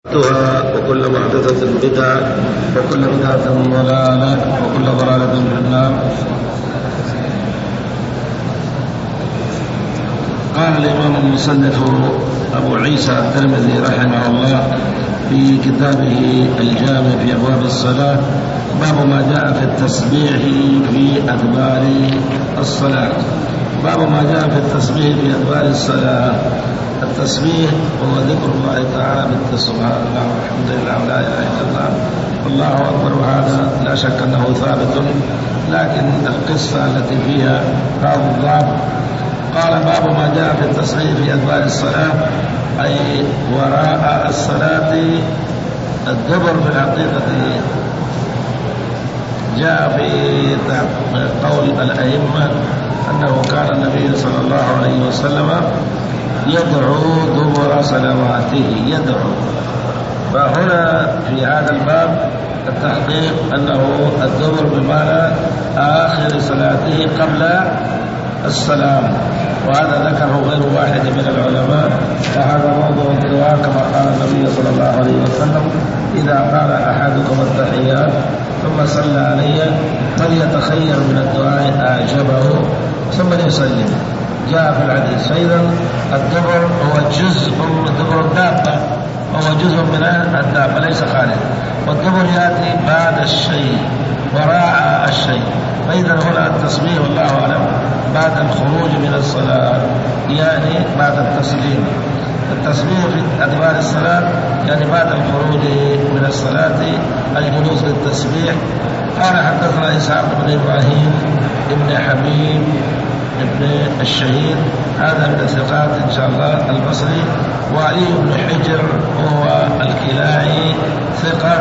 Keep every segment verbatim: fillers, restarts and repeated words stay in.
وكل محدثة بدعة وكل بدعة ضلالة وكل ضلالة في النار. قال الإمام المصنف أبو عيسى الترمذي رحمه الله في كتابه الجامع في أبواب الصلاة: باب ما جاء في التسبيح في أدبار الصلاة. باب ما جاء في التسبيح في أدبار الصلاة. التسبيح هو ذكر الله تعالى بالسبحان الله والحمد لله ولا اله الا الله والله اكبر، وهذا لا شك انه ثابت، لكن القصه التي فيها بعض الضعف. قال: باب ما جاء في التسبيح في ادبار الصلاه، اي وراء الصلاه. الدبر في الحقيقه جاء في قول الائمه انه كان النبي صلى الله عليه وسلم يدعو دبر صلواته، يدعو. فهنا في هذا الباب التحقيق أنه الدبر بمعنى آخر صلاته قبل السلام، وهذا ذكره غير واحد من العلماء، وهذا موضوع الدعاء كما قال النبي صلى الله عليه وسلم: إذا قال أحدكم التحيات ثم صلى علي فليتخير من الدعاء أعجبه ثم يسلم. جاء في الحديث. فإذا الدبر هو جزء من دبر الدابة، وهو جزء من الدابة ليس خارج، والدبر يأتي بعد الشيء وراء الشيء. فإذا هنا التسبيح والله أعلم بعد الخروج من الصلاة، يعني بعد التسليم. التسبيح في أدبار الصلاة يعني بعد الخروج من الصلاة، الجلوس للتسبيح. قال: حدثنا إسحاق بن إبراهيم ابن حبيب ابن الشهيد، هذا من الثقات إن شاء الله، البصري. وعلي بن حجر هو الكلاعي ثقة،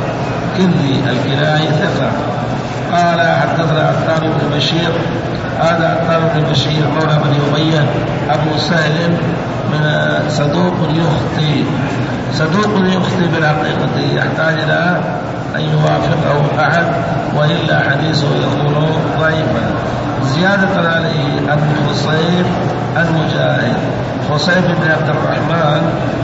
كندي الكلاعي ثقة. قال: حدثنا عتاب بن بشير، هذا عتاب بن بشير مولى بن أمية أبو سهل، من صدوق يخطي. صدوق يخطي بالحقيقة يحتاج إلى أن يوافقه أحد، وإلا حديثه يكون ضعيفا. زيادة عليه أبو خصيب المجاهد، خصيب بن عبد الرحمن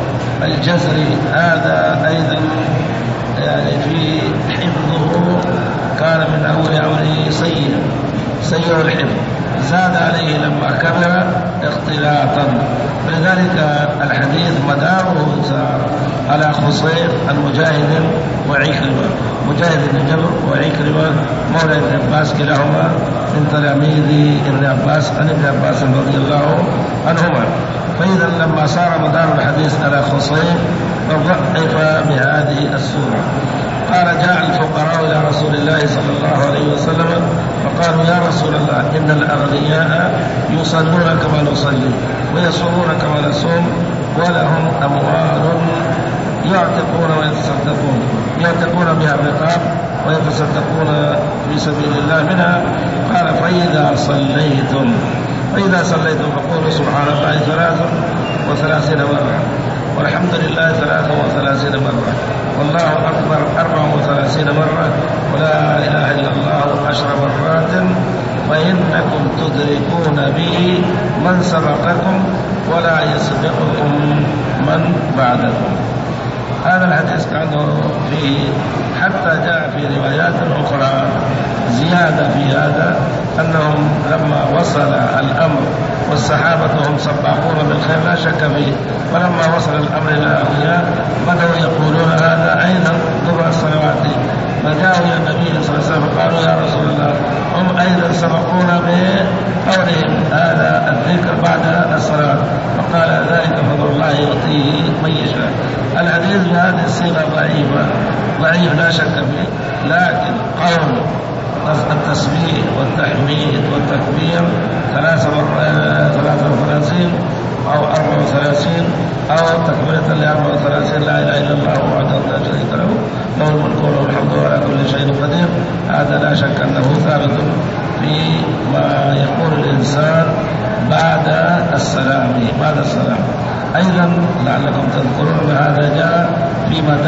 الجزري، هذا أيضا يعني في حفظه كان من أول عمره سيء سيء الحفظ، زاد عليه لما كبر اختلاطا، فلذلك الحديث مداره صار على خصيب المجاهد وعكرمة، مجاهد بن جبر وعكرمة مولى ابن عباس، كلاهما من تلاميذ ابن عباس عن ابن عباس رضي الله عنهما. فإذا لما صار مدار الحديث على خصيب فضعف بهذه السورة. قال: جاء الفقراء إلى رسول الله صلى الله عليه وسلم فقالوا: يا رسول الله، إن الأغنياء يصلون كما نصلي ويصومون كما نصوم، ولهم أموال يعتقون ويتصدقون يعتقون بها الرقاب ويتصدقون في سبيل الله منها. قال: فإذا صليتم فإذا صليتم فقولوا سبحان الله ثلاث وثلاثين مرة، والحمد لله ثلاث وثلاثين مرة، والله أكبر أربع وثلاثين مرة، ولا إله إلا الله عشر مرات، فإنكم تدركون به من سبقكم ولا يسبقكم من بعدكم. هذا الحديث كان فيه، حتى جاء في روايات أخرى زيادة في هذا، أنهم لما وصل الأمر والصحابة هم سباقون بالخير لا شك فيه، ولما وصل الأمر إلى الأغنياء بدأوا يقولون: هذا أين دبر الصلوات؟ فجاءوا إلى النبي صلى الله عليه وسلم فقالوا: يا رسول الله، هم أيضا سبقونا بقولهم هذا الذكر بعد الصلاة. فقال: ذلك فضل الله يعطيه من يشاء. الحديث بهذه الصيغة ضعيفة ضعيف لا شك فيه، لكن قول التسبيح والتحميد والتكبير ثلاث ثلاثة وثلاثين أو أربع وثلاثين أو تكبيرة لأربع وثلاثين لا إله إلا الله وحده لا شريك له له الملك وله الحمد وعلى كل شيء قدير، هذا لا شك أنه ثابت في ما يقول الإنسان بعد السلام بعد السلام. أيضا لعلكم تذكرون هذا جاء فيما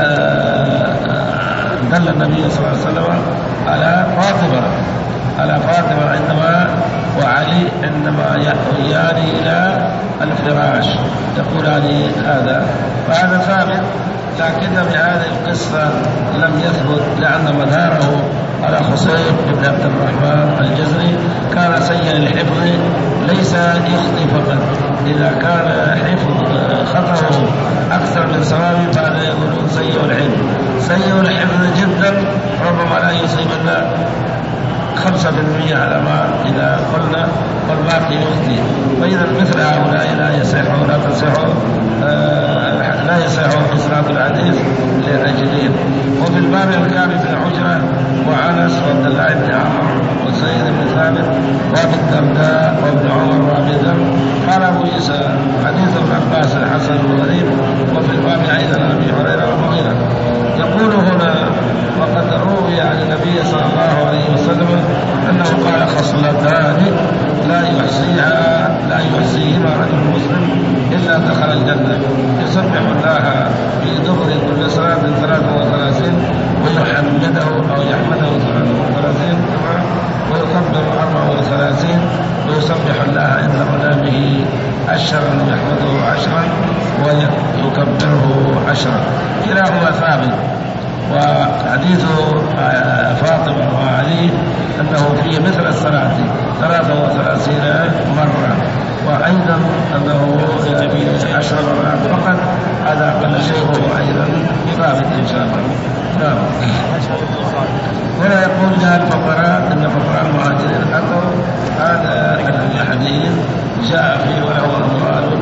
دل النبي صلى الله عليه وسلم على فاطمة على فاطمة عندما وعلي عندما يأويان إلى الفراش يقولان هذا، فهذا ثابت لكن بهذه القصة لم يثبت، لأن مداره على خصيب بن عبد الرحمن الجزري كان سيء الحفظ، ليس يخطي فقط، إذا كان حفظ خطره أكثر من صوابه فهذا يقولون سيء الحفظ. سيء الحفظ جدا ربما لا يصيب إلا خمسة بالمئة على ما إذا قلنا، والباقي يخطي. فإذا مثل هؤلاء لا يصح ولا تصح آه لا يصح إسناد الحديث لأجلهم. وفي الباب الكامل بن حجرة وعنس وعبد الله بن عمرو وسيد بن ثابت وابي الدرداء وابن عمر وابي ذر. قال أبو عيسى حديث ابن عباس الحسن الغريب. وفي الباب أيضا أبي هريرة ومغيرة. يقول هنا وقد روي عن النبي صلى الله عليه وسلم أنه قال خصلتان لا يحصيها لا يحصيهما رجل مسلم إلا دخل الجنة: يسبح الله في دبر كل صلاة ثلاثة وثلاثين ويحمده أو يحمده ثلاثة وثلاثين ويكبر أربعة وثلاثين ويسبح الله عند منامه عشرا ويحمده عشرا ويكبره عشرا. كلاهما ثابت. وحديث فاطمة وعلي أنه فيه مثل الصلاة ثلاثة وثلاثين مرة، وأيضا أنه في عشر مرات فقط. هذا أقل شيء هو أيضا ثابت إن شاء الله. نعم. ولا يقول جاء الفقراء إن فقراء المهاجرين أتوا. هذا الحديث جاء فيه وله أموال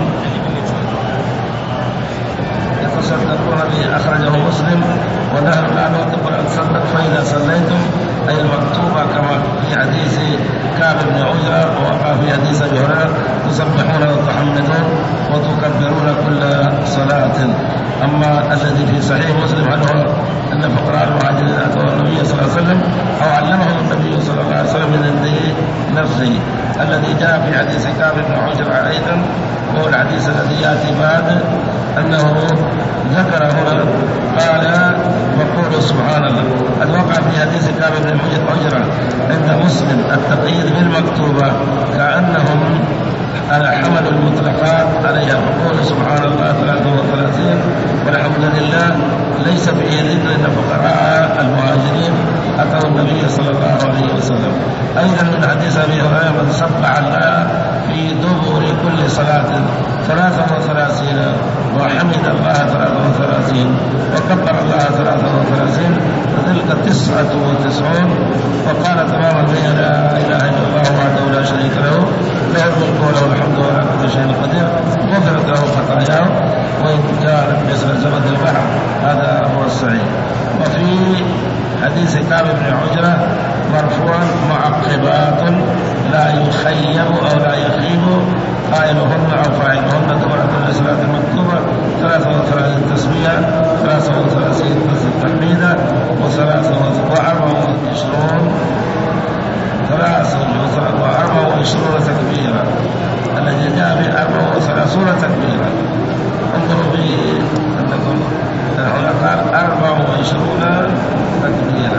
يتصدقون به، أخرجه مسلم. ونحن لا نطلق أن تصدق فإذا صليتم، أي المكتوبة كما في حديث كعب بن عجرة ووقع في حديث أبي هريرة: تسبحون وتحمدون وتكبرون كل صلاة. أما الذي في صحيح مسلم عنه أن فقراء المهاجرين أتوا النبي صلى الله عليه وسلم أو علمهم النبي صلى الله عليه وسلم من عنده نفسه، الذي جاء في حديث كعب بن عجرة أيضا، وهو الحديث الذي يأتي بعد، أنه ذكر هنا قال: وقولوا سبحان الله. قد وقع في حديث كعب بن عجرة عند مسلم التقييد بالمكتوبة كأنهم على حمل المطلقات عليها، فقولوا سبحان الله ثلاثة وثلاثين والحمد لله. ليس فيه ذكر أن فقراء المهاجرين أتوا النبي صلى الله عليه وسلم. أيضا من حديث أبي هريرة: من سبح الله في دبر كل صلاة ثلاثة وثلاثين وحمد الله ثلاثة وثلاثين وكبر الله ثلاثة وثلاثين وتلك تسعة وتسعون. وقال تماما: لا إله إلا الله وحده لا شريك له، له الملك وله الحمد وهو على كل شيء قدير، غفرت له خطاياه وإن كانت مثل زبد البحر. هذا هو الصحيح. وفي حديث كعب بن عجرة مرفوعا: معقبات لا يخيب أو لا يخيب قائلهن أو فاعلهن دبر كل صلاة مكتوبة ثلاثة وثلاثين تسمية، ثلاثة وثلاثين تحميدا، وثلاثة وأربعة وعشرون ثلاثة وأربعة وعشرون تكبيرا. الذي جاء بأربعة وثلاثون تكبيرا. انظروا به أنكم هنا قال أربعة وعشرون تكبيرا.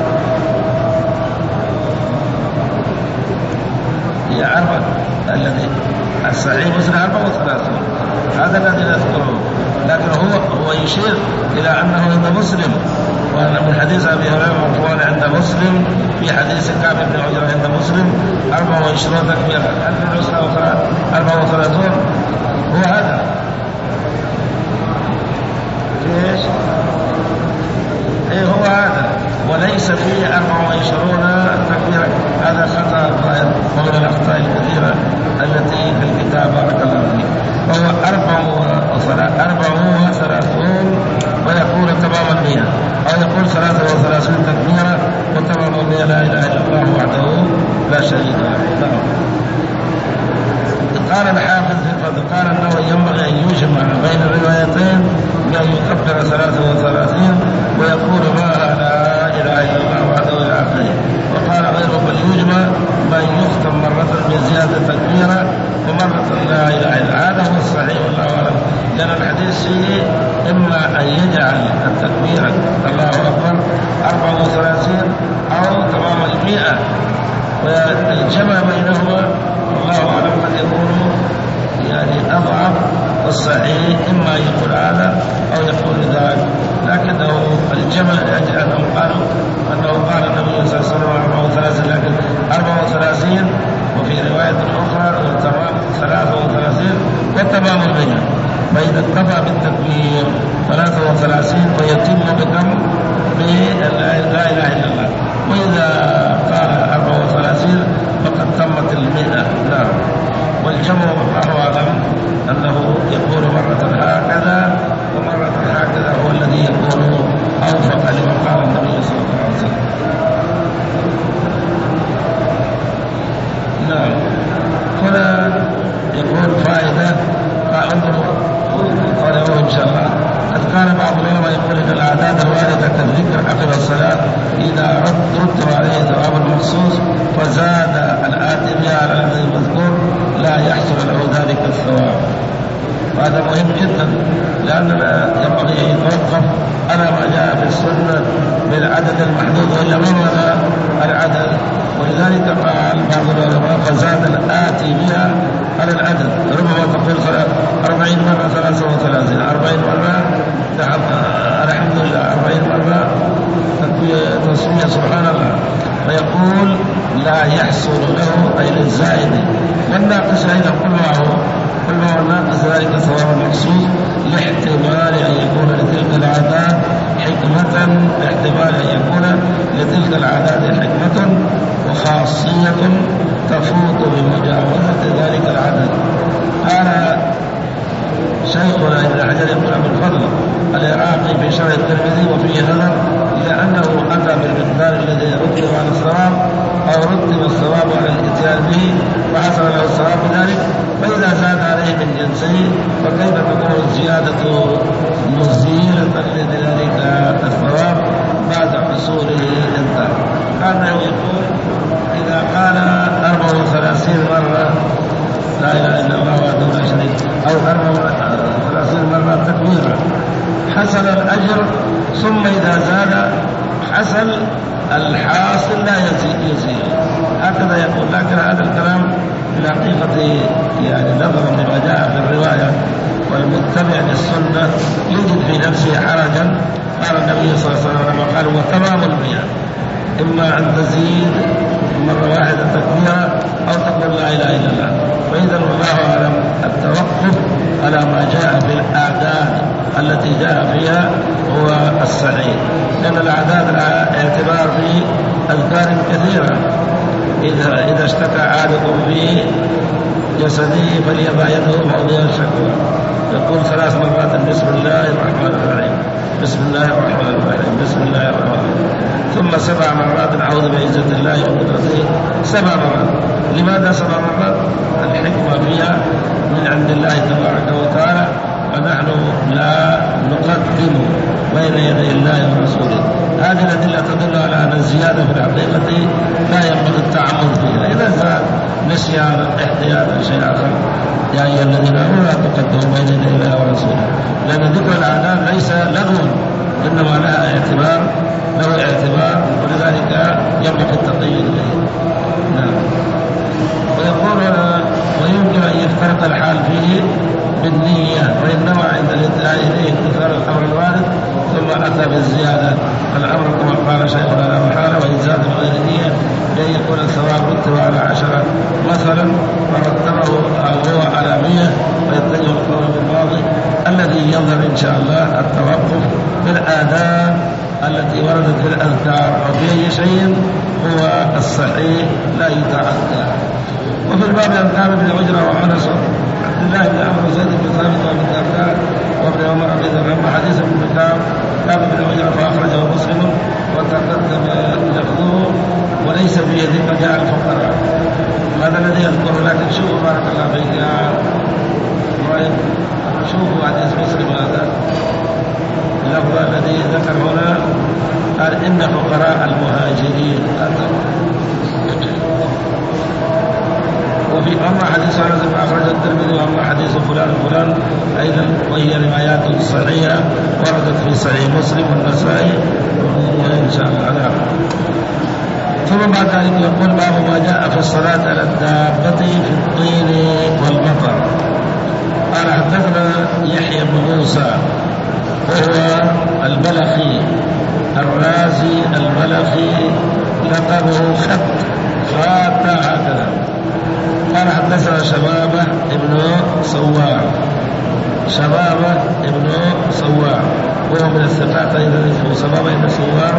هي أربعة، الذي الصحيح مسلم أربعة وثلاثون، هذا الذي نذكره. لكن هو هو يشير إلى أنه عند مسلم، وأن من حديث أبي هريرة مرفوعا عند مسلم في حديث كعب بن عجرة عند مسلم أربعة وعشرون تكبيرا. أربعة وثلاثون هو هذا. ليش؟ إيه هو هذا، وليس فيه أربعة وعشرون تكبيرا. هذا خطأ ومن الأخطاء الكثيرة التي في الكتاب بارك الله فيه. وهو أربعة وثلاثون ويقول تمام المئة، أو يقول ثلاثة وثلاثون تكبيرا وتمام المئة لا إله إلا الله وحده لا شريك له. قال الحافظ في الفتح قال أنه ينبغي أن يجمع بين الروايتين بأن يكبر ثلاثة وثلاثين ويقول ما لا إله إلا الله وحده إلى آخره. وقال غيره بل يجمع بأن يختم مرة بزيادة تكبيرا ومرة لا إله إلا. هذا هو الصحيح والله أعلم، لأن الحديث فيه إما أن يجعل التكبير الله أكبر أربعة وثلاثين أو تمام المئة والجمع بينهما الله أعلم قد يكون يعني أضعف. والصحيح إما يقول هذا أو يقول ذاك الجمع لأجل أنهم قالوا أنه قال النبي صلى الله عليه وسلم أربع وثلاثين، لكن أربع وثلاثين وفي رواية أخرى والتمام ثلاثة وثلاثين والتمام المئة، فإذا اكتفى بالتكبير ثلاثة وثلاثين فيتم بكم بلا إله إلا الله، وإذا قال أربع وثلاثين فقد تمت المئة. نعم. والجمع الله أعلم أنه يكون مرة هكذا ومرة هكذا، هو الذي يكون أوفق لما قال النبي صلى الله عليه وسلم. نعم. هنا يكون فائدة فانظروا قالوا إن شاء الله. قد كان بعض العلماء يقول إن الأعداد الواردة كالذكر عقب الصلاة إذا رتب عليه ثواب المخصوص فزاد الآتي بها على الذي المذكور لا يحصل له ذلك الثواب. وهذا مهم جدا، لأننا ينبغي أن يتوقف على ما جاء في السنة بالعدد المحدود وإلا مرنا العدد. ولذلك قال بعض العلماء فزاد الآتي بها على العدد، ربما تقول أربعين مرة ثلاثة وثلاثين، أربعين مرة الحمد لله، أربعين مرة تسمية سبحان الله، فيقول لا يحصل له أي للزائد والناقص أيضا كل ما هو كل ما هو ناقص ذلك ثواب المقصود، لاحتمال أن يكون لتلك العادات حكمة احتمال أن يكون لتلك العادات حكمة وخاصية تفوت بمجاوزة ذلك العدد. قال شيخنا ابن حجر يقول ابن الفضل العراقي في شرح الترمذي وفيه نظر إلى أنه أتى بالمقدار الذي رتب على الصواب أو رتب الصواب على الإتيان به فحصل له الصواب بذلك، فإذا زاد عليه من جنسه فكيف تكون الزيادة مزيلة لذلك الثواب بعد حصوله انتهى. هذا يقول إذا قال أربع وثلاثين مرة لا إله إلا الله وحده لا شريك أو أربع وثلاثين مرة تكبيرا حصل الأجر، ثم إذا زاد حصل الحاصل لا يزيد، هكذا يقول. لكن هذا الكلام من حقيقة يعني نظرا لما جاء في الرواية والمتبع للسنة يجد في نفسه حرجا. قال النبي صلى الله عليه وسلم قال وتمام المئة، إما أن تزيد مرة واحدة تكبيرا أو تقول لا إله إلا الله. فإذا والله أعلم التوقف على ما جاء في الأعداد التي جاء فيها هو الصحيح، لأن الأعداد لها اعتبار في أذكار كثيرة. إذا إذا اشتكى أحدكم في جسده فليضع يده موضع الشكوى، يقول ثلاث مرات بسم الله الرحمن الرحيم، بسم الله الرحمن الرحيم، بسم الله الرحمن الرحيم، ثم سبع مرات أعوذ بعزة الله وقدرته، سبع مرات. لماذا سبع مرات؟ الحكمة فيها من عند الله تبارك وتعالى، ونحن لا نقدم بين يدي الله ورسوله. هذه الأدلة تدل على أن الزيادة في الحقيقة لا ينبغي التعمد فيها. إذا زاد نسيانا احتياطا شيء آخر يا أيها الذين آمنوا لا تقدموا بين يدي الله ورسوله، لأن ذكر الأعداد ليس لغوا إنما لها اعتبار له اعتبار، ولذلك ينبغي التقييد به. نعم. ويقول ويمكن أن يفترق الحال فيه بالنية، وإنما عند الانتهاء إليه امتثال الأمر الوارد ثم أتى بالزيادة. الأمر كما قال شيخنا لا محالة وإن زاد بغير نية لأن يكون الثواب رتب على عشرة مثلا فرتبه هو على مية، ويتجه القول بالماضي الذي يظهر إن شاء الله التوقف بالآداب التي وردت في الأذكار أو في أي شيء هو الصحيح لا يتعدى. وفي الباب عن كعب بن عجرة وأنس عبد الله بن عمرو وزيد بن ثابت وابن الدرداء وابن عمر بن ذر حديث ابن كعب كعب بن عجرة فأخرجه مسلم وتقدم لفظه وليس في يد مجاعة الفقراء. هذا الذي يذكره، لكن شوفوا بارك الله فيك يا إبراهيم، شوفوا حديث مسلم هذا اللفظ الذي ذكر هنا قال إن فقراء المهاجرين. وفي أما حديث أنس أخرج الترمذي وأما حديث فلان فلان أيضا وهي روايات صحيحة وردت في صحيح مسلم والنسائي إن شاء الله. ثم بعد ذلك يقول باب ما جاء في الصلاة على الدابة في الطين والمطر. قال حدثنا يحيى بن موسى وهو البلخي خطبه خط خط هكذا. قال حدثنا شبابة ابن سوار، شبابة ابن سوار وهو من الثقات أيضا اسمه شبابة ابن سوار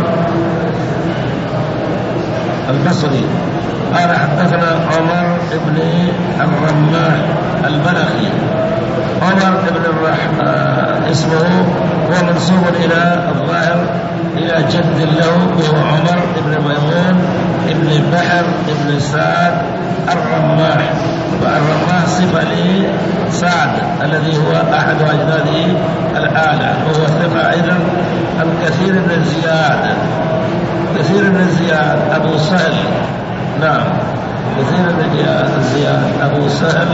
البصري. قال حدثنا عمر ابن الرماح البلخي. عمر ابن الرح آه اسمه هو منسوب إلى الظاهر إلى جد له وهو عمر ابن ميمون ابن بحر ابن سعد الرماح. والرماح صفة لسعد الذي هو أحد أجداده الأعلى، وهو ثقة أيضا عن كثير من زياد، كثير من زياد أبو سهل، نعم كثير من زياد أبو سهل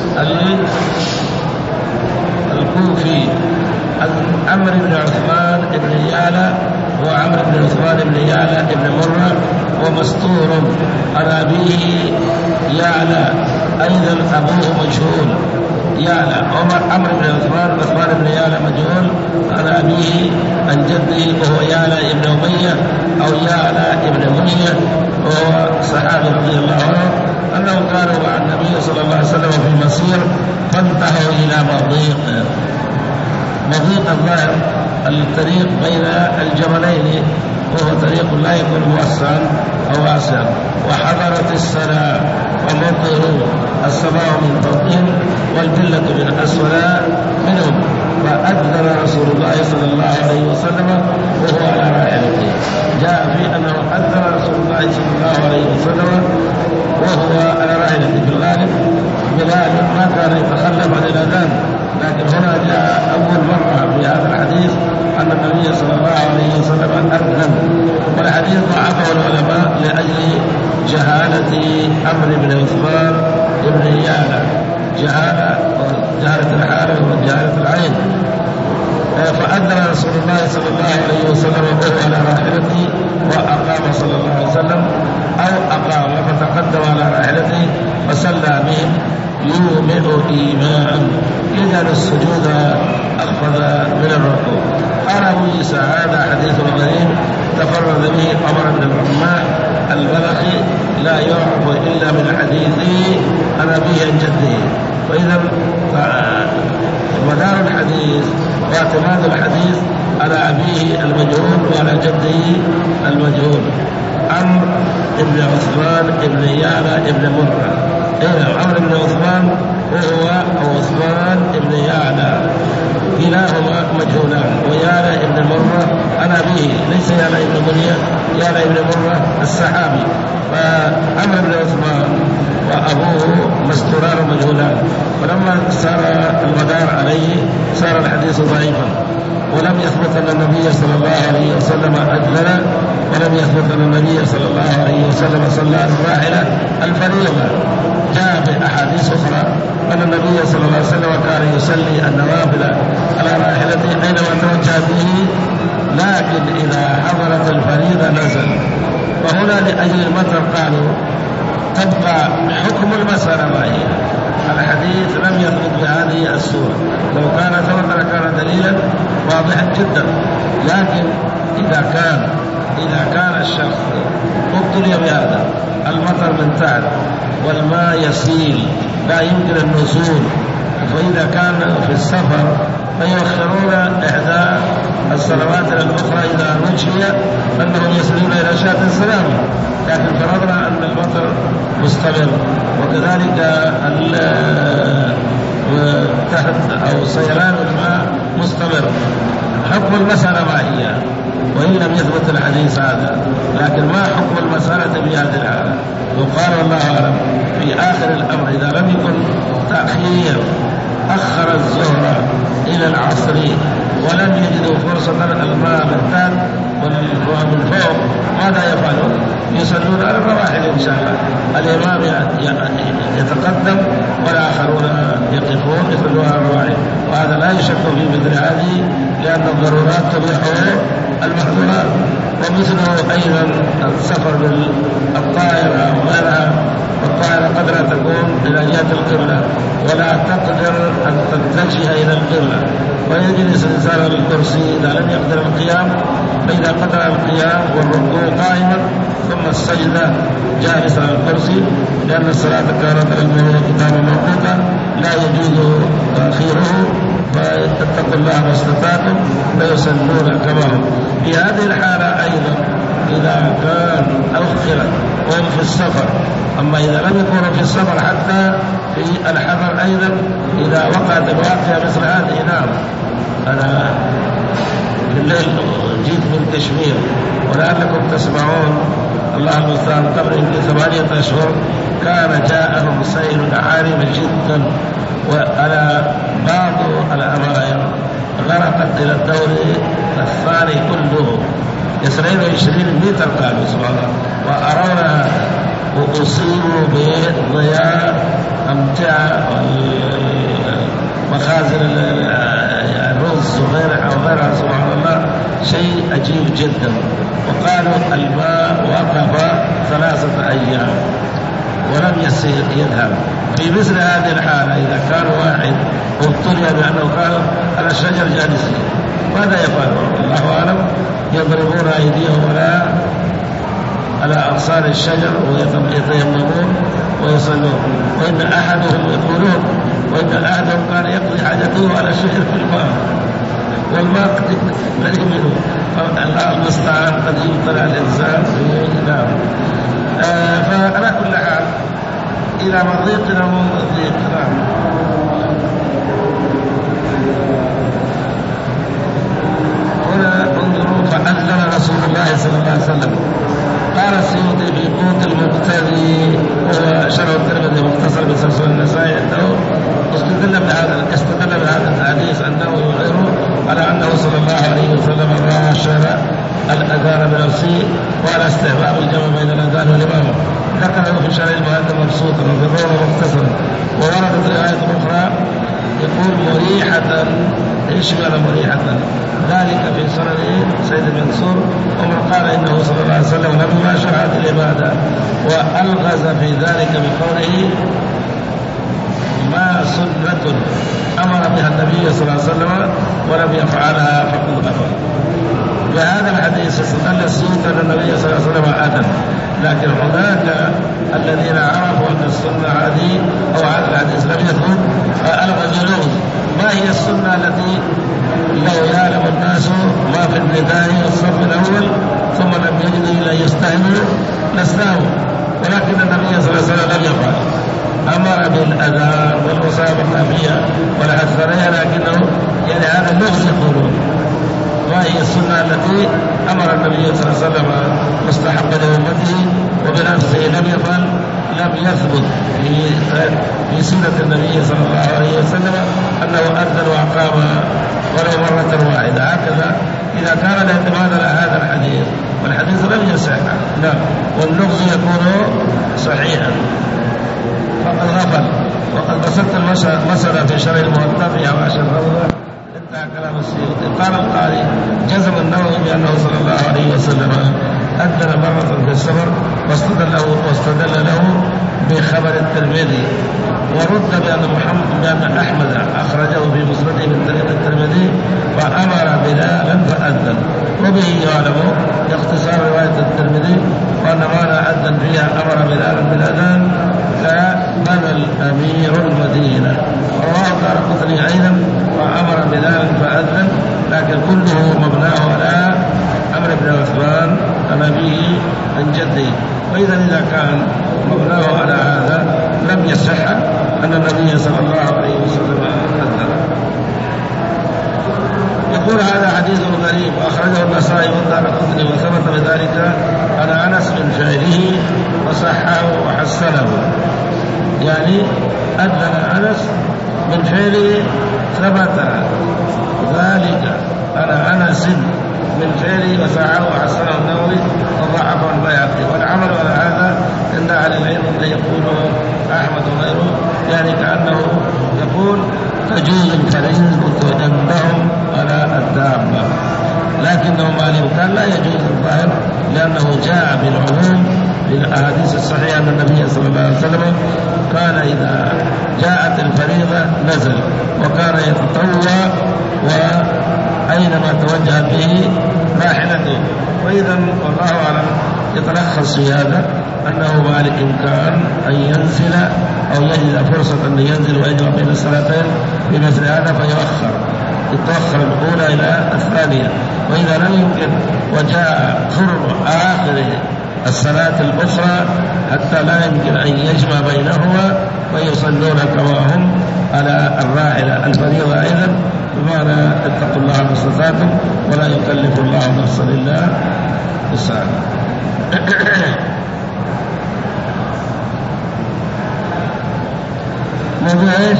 الكوفي. عمرو بن عثمان بن يالا وعمرو بن عثمان بن يالا بن مرة ومستور عن أبيه يالا أيضا أبوه مجهول. يالا عمر عمرو بن عثمان عثمان بن يالا مجهول عن أبيه عن جده وهو يالا بن أمية أو يالا بن أمية وهو صحابي رضي الله عنه أنهم كانوا مع النبي صلى الله عليه وسلم في مسير فانتهوا إلى مضيق. مضيق الظاهر الطريق بين الجبلين وهو طريق لا يكون موسعا أو واسعا. وحضرت الصلاة ومطروا السماء من فوقهم والجلة من أسفل منهم، فأذن رسول الله صلى الله عليه وسلم وهو على راحلته. جاء في أنه أذن رسول الله صلى الله عليه وسلم وهو على راحلته. في الغالب بلال ما كان يتخلف عن الأذان، لكن هنا جاء أول مرة في هذا الحديث أن النبي صلى الله عليه وسلم أذن. والحديث ضعفه العلماء لأجل جهالة عمرو بن عثمان بن يالا، جهالة جهالة الحالة وجهالة العين. فأذن رسول الله صلى الله عليه وسلم وهو على راحلته وأقام صلى الله عليه وسلم أو أقام فتقدم على راحلته فصلى بهم يومئ إيماء، إذا السجود أخذ من الركوع. قال أبو عيسى هذا حديث غريب تفرد به عمر بن الرماح البلخي لا يعرف إلا من حديثه عن أبيه عن جده. فإذا مدار الحديث واعتماد الحديث على أبيه المجهول وعلى جده المجهول. عمرو بن عثمان بن يالا بن مرة، عمرو بن عثمان وهو عثمان بن يالا كلاهما مجهولان، ويالا بن مرة عن أبيه ليس يالا بن منية، يالا بن مرة الصحابي. فعمرو بن عثمان وأبوه مستوران مجهولان، فلما صار المدار عليه صار الحديث ضعيفا. ولم يثبت أن النبي صلى الله عليه وسلم أذن، ولم يثبت أن النبي صلى الله عليه وسلم صلى على الراحلة الفريضة. جاء في أحاديث أخرى أن النبي صلى الله عليه وسلم كان يصلي النوافل على راحلته أينما توجه به، لكن إذا حضرت الفريضة نزل. وهنا لأجل المطر قالوا تبقى حكم المسألة ما هي. الحديث لم يثبت بهذه الصورة، لو كان ثبت لكان دليلا واضحا جدا. لكن إذا كان إذا كان الشخص ابتلي بهذا المطر من تحت والماء يسيل لا يمكن النزول، فإذا كان في السفر فيؤخرون إحدى الصلوات الأخرى إذا نجي أنهم يصلون إلى شاة السلام. لكن فرضنا أن المطر مستمر وكذلك تحت أو سيلان الماء مستمر، حكم المسألة ما هي؟ وإن لم يثبت الحديث هذا، لكن ما حكم المسألة بهذه الحالة؟ وقال والله أعلم في آخر الأمر إذا لم يكن تأخير أخر الظهر إلى العصر ولم يجدوا فرصة الماء من تحت ومن فوق، ماذا يفعلون؟ يصلون على الرواحل إن شاء الله. الإمام يتقدم والآخرون يقفون يصلون على الرواحل، وهذا لا يشك في مثل هذه لأن الضرورات تبيح المحظورات. ومثله أيضا السفر بالطائرة وغيرها، والطائرة قد لا تكون إلى جهة القبلة ولا تقدر أن تتجه إلى القبلة، ويجلس الإنسان على الكرسي إذا لم يقدر القيام، فإذا قدر القيام والركوع قائما ثم السجدة جالس على الكرسي، لأن الصلاة كانت للمؤمنين كتابا موقوتا لا يجوز تأخيره، فاتقوا الله ما استطعتم فيصلون كما هم. في هذه الحالة أيضا إذا كان أخرت وهم في السفر، أما إذا لم يكونوا في السفر حتى في الحضر أيضا إذا وقعت الواقعة مثل هذه، نعم أنا في الليل جيت من كشمير ولعلكم تسمعون الله المستعان قبل يمكن ثمانية أشهر كان جاءهم سيل عارم جدا، وعلى بعض الأماير غرقت إلى الدور الثاني كله يسرين وعشرين متر قالوا سبحان الله، وأرونا وأصيبوا بضياء أمتعة مخازن الرز وغيرها وغيرها سبحان الله، شيء عجيب جدا. وقالوا الماء وقف ثلاثة أيام ولم يسير يذهب. في مثل هذه الحالة إذا كان واحد ابتلي بأنه كان على الشجر جالسين ماذا يفعلون؟ الله أعلم. يضربون أيديهم ولا على أغصان الشجر ويتيممون ويصلون. وإن أحدهم يقولون وإن أحدهم كان يقضي حاجته على الشجر في الماء والماء لا يؤمنون. الله المستعان قد يبتلى الإنسان نعم. آه فعلى كل حال إلى مضيقنا من مضيق نعم. هنا انظروا فأذن رسول الله صلى الله عليه وسلم. قال السيوطي في قوت المقتدي وهو شرح الترمذي مختصر بسلسل النسائي عنده استدل بهذا استدل بهذا الحديث انه وغيره على انه صلى الله عليه وسلم باشر الاذان بنفسه وعلى استحباب الجمع بين الاذان والامامه. ذكره في شرح المهذب مبسوطا وفي الروضه مختصرا. ووردت روايه اخرى يقول مريحه. ايش معنى مريحه؟ ذلك في سنن سيد المنصور. ومن قال انه صلى الله عليه وسلم لم يباشر هذه العباده والغز في ذلك بقوله ما سنه امر بها النبي صلى الله عليه وسلم ولم يفعلها فقد افعل. بهذا الحديث استدل السيوطي ان النبي صلى الله عليه وسلم اذن، لكن هناك الذين عرفوا ان السنه هذه او هذا الحديث لم يثبت فالغزوا لغز. ما هي السنه التي لو يعلم الناس ما في النداء والصف الاول ثم لم يجدوا الا يستهموا لاستهموا، ولكن النبي صلى الله عليه وسلم لم يفعل، امر بالاذان والمسابقه فيها والحث عليها، لكنه يعني هذا اللغز يقولون. ما هي السنه التي امر النبي صلى الله عليه وسلم مستحبا لامته وبنفسه لم يفعل؟ لم يثبت في في سنه النبي صلى الله عليه وسلم انه اذن واقام ولو مرة واحدة. هكذا إذا كان الاعتماد على هذا الحديث والحديث لم يصح نعم واللغز يكون صحيحا فقد غفل. وقد بسطت المسألة في شرح الموطأ في حواشي الروضة. انتهى كلام السيوطي. قال القاري جزم النووي بأنه صلى الله عليه وسلم أذن مرة في السفر واستدل له واستدل له بخبر الترمذي، ورد بأن محمد بأن أحمد أخرجه في مسنده من طريق الترمذي وأمر بلالا فأذن. وبه يعلم باختصار رواية الترمذي وأن معنى أذن فيها أمر بلالا بالأذان كبنى الأمير المدينة. رواه الدارقطني أيضا وأمر بلالا فأذن، لكن كله مبناه على عمرو بن عثمان عن أبيه عن جده. وإذا إذا كان مبناه على هذا لم يصح أن النبي صلى الله عليه وسلم أذن. يقول هذا حديث غريب أخرجه النسائي والدارقطني وثبت بذلك عن أنس من فعله وصححه وحسنه. يعني أذن أنس من فعله ثبت ذلك عن أنس من فعله وصححه وحسنه النووي وضعفه البيهقي. والعمل على هذا عند أهل العلم اللي يقوله أحمد وغيره، يعني كأنه يقول تجوز الفريضة عندهم على الدابة، لكنه مع الإمكان لا يجوز الظاهر لأنه جاء بالعموم في الأحاديث الصحيحة أن النبي صلى الله عليه وسلم كان إذا جاءت الفريضة نزل وكان يتطوع وأينما توجه به راحلته. وإذا والله أعلم يتلخص في هذا أنه ما الإمكان أن ينزل أو يجد فرصة أن ينزل ويجمع بين الصلاتين في مثل هذا فيؤخر يتأخر الأولى إلى الثانية. وإذا لم يمكن وجاء قرب آخر الصلاة الأخرى حتى لا يمكن أن يجمع بينهما ويصلون كما هم على الراحلة الفريضة أيضا، بمعنى اتقوا الله ما استطعتم ولا يكلف الله نفسا إلا وسعها. موضوع ايش؟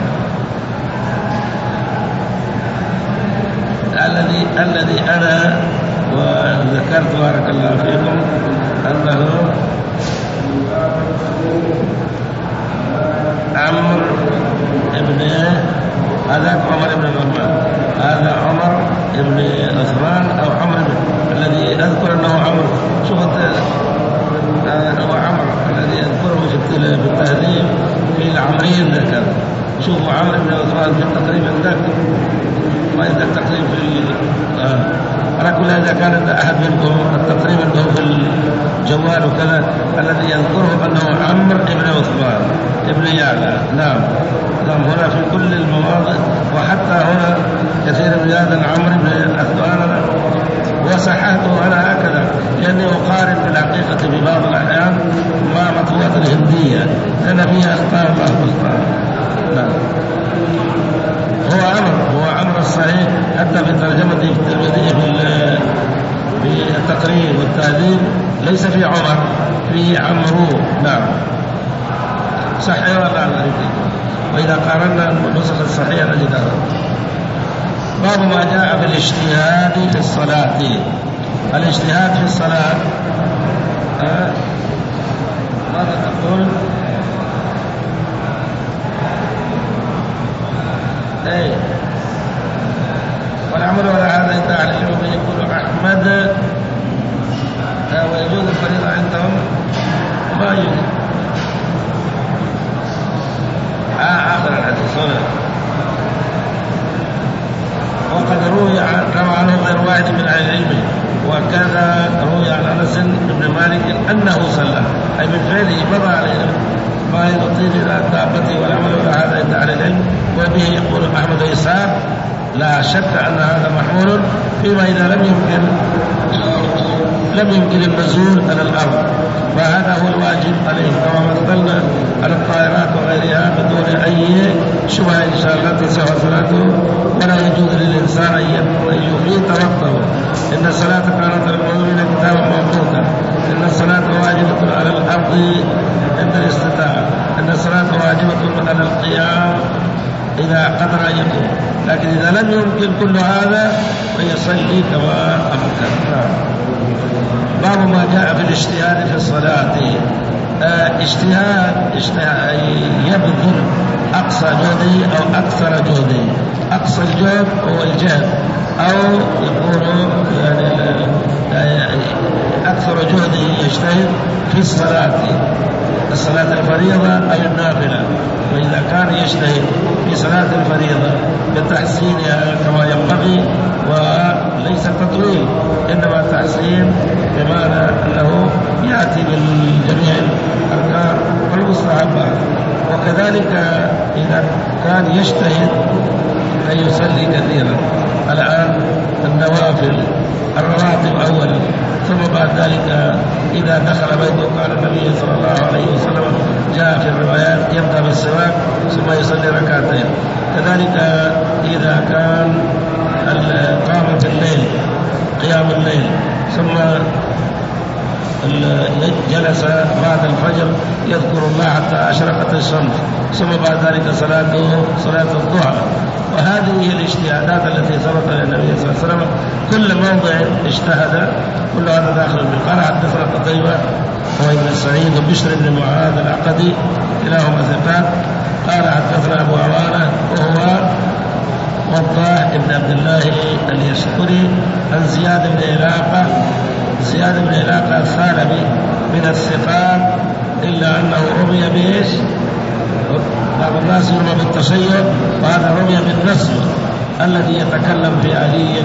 الذي الذي انا وذكرت بارك الله فيكم انه عمرو ابن هذاك عمر بن عثمان، هذا عمر ابن عثمان او عمر الذي اذكر انه عمرو. شوفت هو عمرو الذي اذكره في التهذيب في العمرين ذكر. شوفوا عمرو بن عثمان في التقريب عندك ما عندك تقريب في آه. على كل إذا كان أحد منكم التقريب عنده في الجوال وكذا الذي يذكره أنه عمرو بن عثمان ابن يعلى. نعم نعم هنا في كل المواضع وحتى هنا كثير من هذا عمرو بن عثمان وصححته أنا هكذا لأني أقارن في الحقيقة في بعض الأحيان مع مطبوعة الهندية لأن فيها أخطاء الله مختار. نعم هو عمرو هو عمرو الصحيح حتى في ترجمته في الترمذي في التقريب والتهذيب ليس في عمر في عمرو. نعم صحيح ولا لا؟ وإذا قارنا النسخ الصحيحة نجد هذا. باب ما جاء في الاجتهاد في الصلاة. الاجتهاد في الصلاة أه؟ ماذا تقول؟ ايه والعمل ولا هذا يدعى العلم يقول احمد ويجوز الفريضة عندهم ما يجوز. آه آخر الحديث هنا وقد روي عنه غير واحد من اهل العلم وكذا روي عن انس بن مالك انه صلى اي من فعله مضى عليه ما يطيل الى الدابه والعمل ولا هذا يدعى على العلم. وبه يقول احمد واسحاق لا شك ان هذا محمول فيما اذا لم يمكن لم يمكن النزول على الارض فهذا هو الواجب عليه كما مثلنا على الطائرات وغيرها بدون اي شبهه ان شاء الله تصح صلاته ولا يجوز للانسان ان يفيد توقفه. ان الصلاه كانت للمؤمنين كتابا موقوتا. ان الصلاه واجبه على الارض عند الاستطاعه. ان الصلاه واجبه على القيام اذا قدر ان يكون لكن اذا لم يمكن كل هذا فيصلي كما امكن. باب ما جاء في الاجتهاد في الصلاة. اه اجتهاد اجتهاد يبذل أقصى جهده أو أكثر جهده. أقصى الجهد هو الجهد أو يكون يعني أكثر جهده يجتهد في الصلاة الصلاة الفريضة أو النافلة. وإذا كان يجتهد في صلاة الفريضة بتحسينها كما ينبغي وليس تطويل إنما تحسين بمعنى أنه يأتي بالجميع الأركان والمستحبات. وكذلك إذا كان يجتهد أن يصلي كثيرا الآن النوافل الرواتب أولا ثم بعد ذلك إذا دخل بيته قال النبي صلى الله عليه وسلم جاء في الروايات يبدأ بالسواك ثم يصلي ركعتين. كذلك إذا كان قام في الليل قيام الليل ثم جلس بعد الفجر يذكر الله حتى أشرقت الشمس ثم بعد ذلك صلاته صلاة الضحى. وهذه هي الاجتهادات التي ثبت للنبي صلى الله عليه وسلم كل موضع اجتهد كل هذا داخل به. قال حدثنا قتيبة هو ابن سعيد وبشر بن معاذ العقدي كلاهما ثقات. قال حدثنا أبو عوانة وهو وضاح ابن عبد الله اليشكري عن زياد بن علاقة زياد بن علاقة الثعلبي من الثقات، إلا أنه رمي بإيش؟ بعض الناس يرمى بالتشيع، وهذا رمي بالنسب الذي يتكلم في علي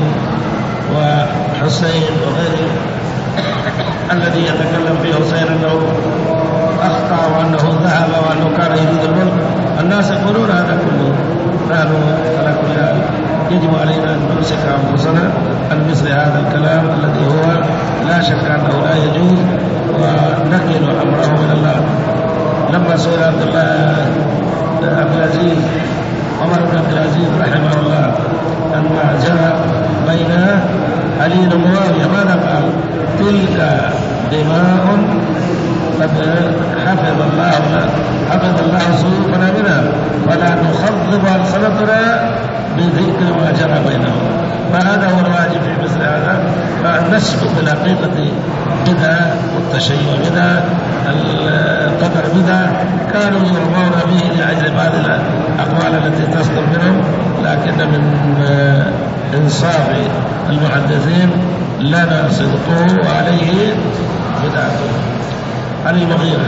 وحسين وغيره، الذي يتكلم في حسين أنه أخطأ وأنه ذهب وأنه كان يريد الملك. الناس يقولون هذا كله. نحن على كل حال يجب علينا أن نمسك أنفسنا عن مثل هذا الكلام الذي هو لا شك أنه لا يجوز، ونكل أمره إلى الله. لما سئل عبد الله عبد العزيز عمر بن عبد العزيز رحمه الله أن جاء بين علي ومعاوية ماذا قال؟ تلك دماء قد حفظ الله حفظ الله سيوفنا منها، فلا نخضب ألسنتنا بذكر ما جرى بينهم. فهذا هو الواجب في مثل هذا، فالنسب بالحقيقة بدعة، والتشيع بدعة، القدر بدعة، كانوا يرمون به لأجل بعض الأقوال التي تصدر منهم، لكن من إنصاف المحدثين لنا صدقه وعليه بدعته. عن المغيرة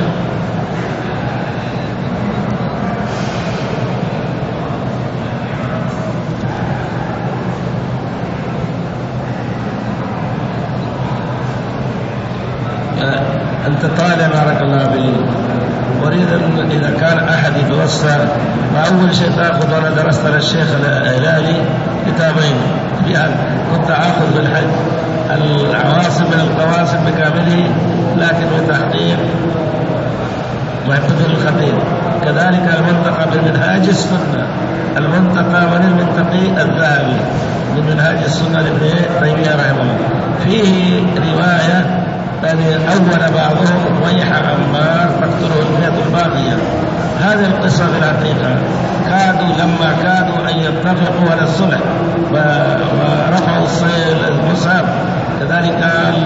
أنت طالع بارك الله فيك، أريد أن إذا كان أحد يتوسع، فأول شيء تأخذ، وأنا درست للشيخ الهلالي كتابين، كنت آخذ بالحج العواصم من القواسم بكامله، لكن بتحقيق محمد الخطيب، كذلك المنطقة بمنهاج السنة، المنطقة من المنطقي الذهبي من منهاج السنة لابن تيمية رحمه الله. فيه رواية يعني أول بعضهم ويح عمار تقتله المئة الباقية. هذه القصة بالحقيقة كادوا لما كادوا أن يتفقوا على الصلح ورفعوا المصعب، كذلك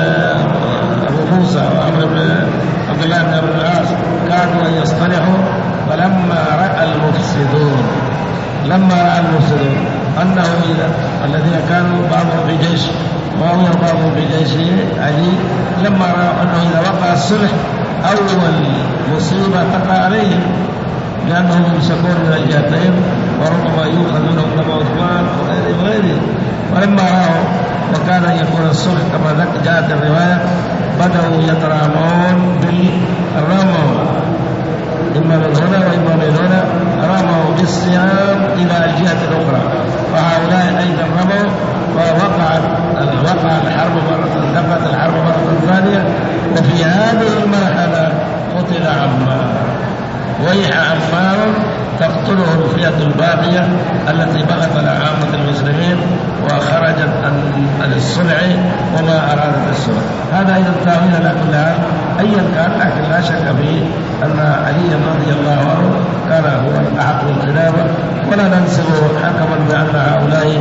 أبو موسى وعمر بن عبد الله بن عبد العاص كادوا أن يصطلحوا، فلما رأى المفسدون لما رأى المفسدون أنه الذين كانوا بعضهم في جيش معاوية وبعضهم في جيش علي، لما رأى أنه إذا وقع الصلح أول مصيبة تقع عليهم، لأنهم يمسكون من الجهتين وربما يؤخذ منهم كما عثمان وغيره وغيره. ولما رأوا وكان يكون الصلح كما جاءت الرواية، بدأوا يترامون بالرموا، إما من هنا وإما من هنا، رموا بالسهام إلى الجهة الأخرى، فهؤلاء أيضا رموا، ووقعت وقع الحرب مرة، دفت الحرب مرة ثانية. وفي هذه المرحلة قتل عمار، ويح عمار تقتله الفئة الباقية التي بغت على عامة المسلمين وخرجت عن الصلح وما أرادت الصلح. هذا أيضا تأويل على كل حال أيا كان، لكن لا شك فيه أن علي رضي الله عنه كان هو الأحق بالخلافة، ولا ننسبه حكما بأن هؤلاء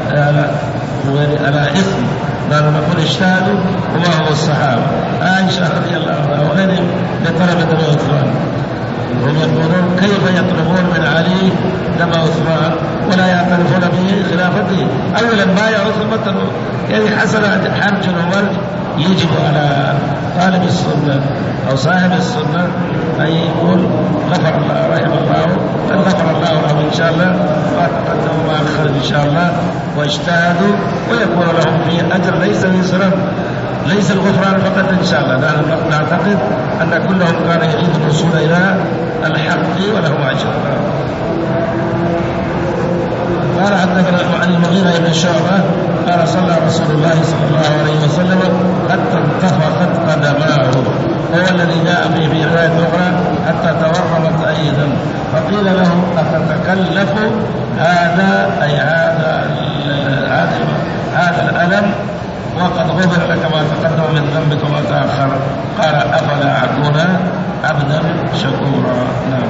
على إثم، لا نقول اجتهدوا وما هو الصحابة. عائشة رضي الله عنها وغيرهم لطلبة دم عثمان، هم يقولون كيف يطلبون من علي دم عثمان ولا يعترفون به خلافته؟ أولا بايع ثم يعني حسن حرج ومرج. يجب على طالب السنة أو صاحب السنة أن يقول غفر الله رحمه الله، قد غفر الله له إن شاء الله، وتقدموا ما أخر إن شاء الله واجتهدوا، ويكون لهم فيه أجر ليس يسرا، ليس الغفران فقط إن شاء الله. نعتقد أن كلهم كان يريد الوصول إلى الحق ولهم أجر. قال حدثنا عن المغيرة بن شعبة قال صلى رسول الله صلى الله عليه وسلم حتى انتفخت قدماه، هو الذي جاء به في رواية أخرى حتى تورمت أيضا، فقيل له أتتكلف هذا أي هذا هذا الألم وقد غفر لك ما تقدم من ذنبك وما تأخر؟ قال أفلا أكون عبدا شكورا. نعم.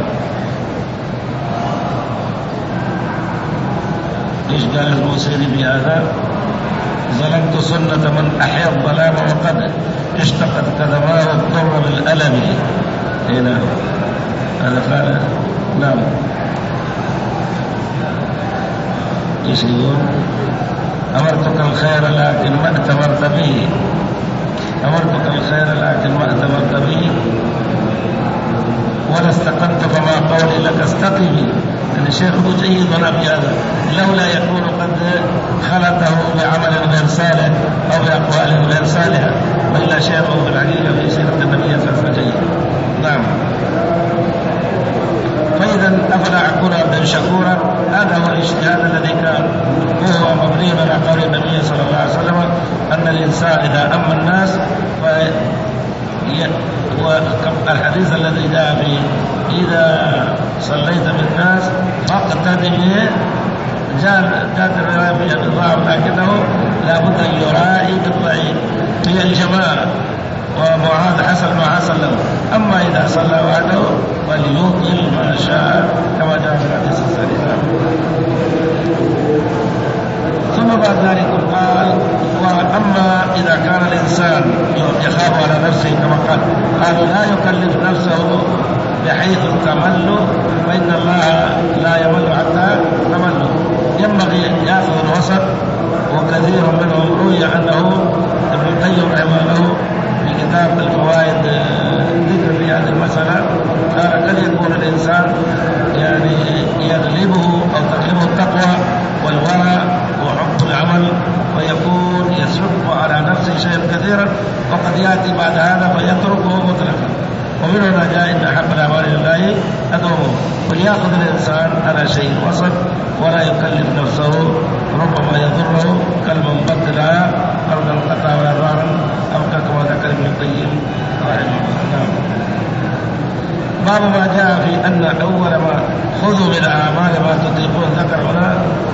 إيش قال الموسيقي بهذا؟ ظلمت سنة من أحيا الظلام وقد اشتقت قدماه الضر بالألم. هنا هذا قال. نعم. إيش يقول؟ أمرتك الخير لكن ما اتمرت به، أمرتك الخير لكن ما أتمرت به، ولا استقمت فما قولي لك استقمي. يعني الشيخ جيد في هذا، لولا يكون قد خلطه بعمل غير صالح أو بأقوال غير صالحة، وإلا شيخه في الحقيقة في سيرة النبي صلى الله عليه وسلم. نعم. فإذا أفلا أكون عبدا شكورا، هذا هو الاجتهاد الذي كان وهو مبني على قول النبي صلى الله عليه وسلم أن الإنسان إذا أما الناس في والحديث الذي جاء فيه إذا صليت بالناس فاقتدي به، جاءت الرواية فيها بالضعف لكنه لابد أن يراعي بالضعيف هي الجماعة، ومعاذ حصل ما حصل له. أما إذا صلى وحده فليطل ما شاء كما جاء في الحديث الصحيح. ثم بعد ذلك قال وأما إذا كان الإنسان يخاف على نفسه كما قال قال لا يكلف نفسه بحيث تمل، فإن الله لا يمل حتى تمل. ينبغي أن يأخذ الوسط، وكثير منهم روي أنه ابن القيم رحمه الله في كتاب الفوائد ذكر في هذه المسألة قال قد يكون الإنسان يعني يغلبه أو تغلبه التقوى والورع وحب العمل، ويكون يسرق على نفسه شيئا كثيرا، وقد يأتي بعد هذا فيتركه مطلقا. ومن هنا جاء إن حب الأعمال لله أدومه، وليأخذ الإنسان على شيء وسط ولا يكلف نفسه ربما يضره كالمنبت لها أرضا قطع ويضارا أو كما ذكر ابن القيم رحمه الله. باب ما جاء في أن أول ما خذوا من الأعمال ما تطيقون، ذكر هنا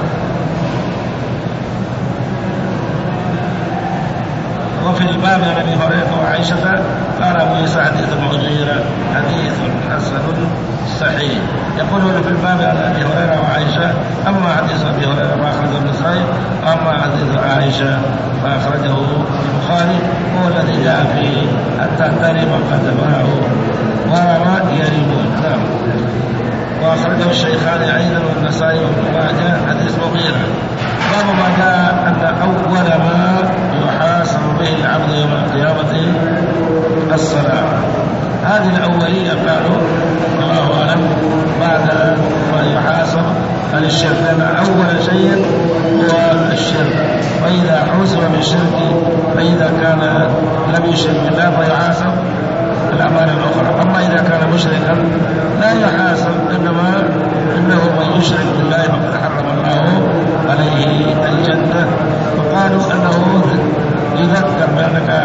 وفي الباب عن ابي هريره وعائشه قال ابو عيسى حديث المغيرة حديث حسن صحيح. يقولون في الباب عن ابي هريره وعائشه، اما حديث ابي هريره فاخرجه النسائي، واما حديث عائشه فاخرجه البخاري، هو الذي جاء فيه حتى ترم قدماه ورمى يرمون. نعم. واخرجه الشيخان ايضا والنسائي وابن ماجه حديث مغيرة. باب ما جاء ان اول ما يحاسب به العبد يوم القيامة الصلاة. هذه الأولية قالوا الله أعلم بعد ما يحاسب عن الشرك، لأن أول شيء هو الشرك، وإذا حوسب بالشرك فإذا كان لم يشرك بالله فيحاسب الأعمال الأخرى. أما إذا كان مشركا لا يحاسب، إنما إنه من يشرك بالله فقد حرم الله عليه الجنة. فقالوا أنه يذكر بأنك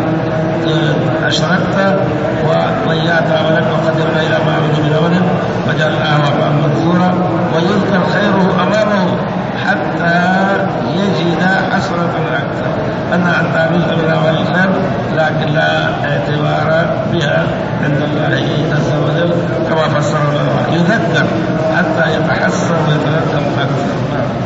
أشركت وضيعت عملك وقدمنا إلى ما عملوا من عمل وجعلناه هباء منثورا، ويذكر خيره أمامه حتى يجد حسرة أكثر أن أنت عملت من أعمال الخير لكن لا اعتبار بها عند الله عز وجل كما فسر الله، يذكر حتى يتحسر ويتندم أكثر.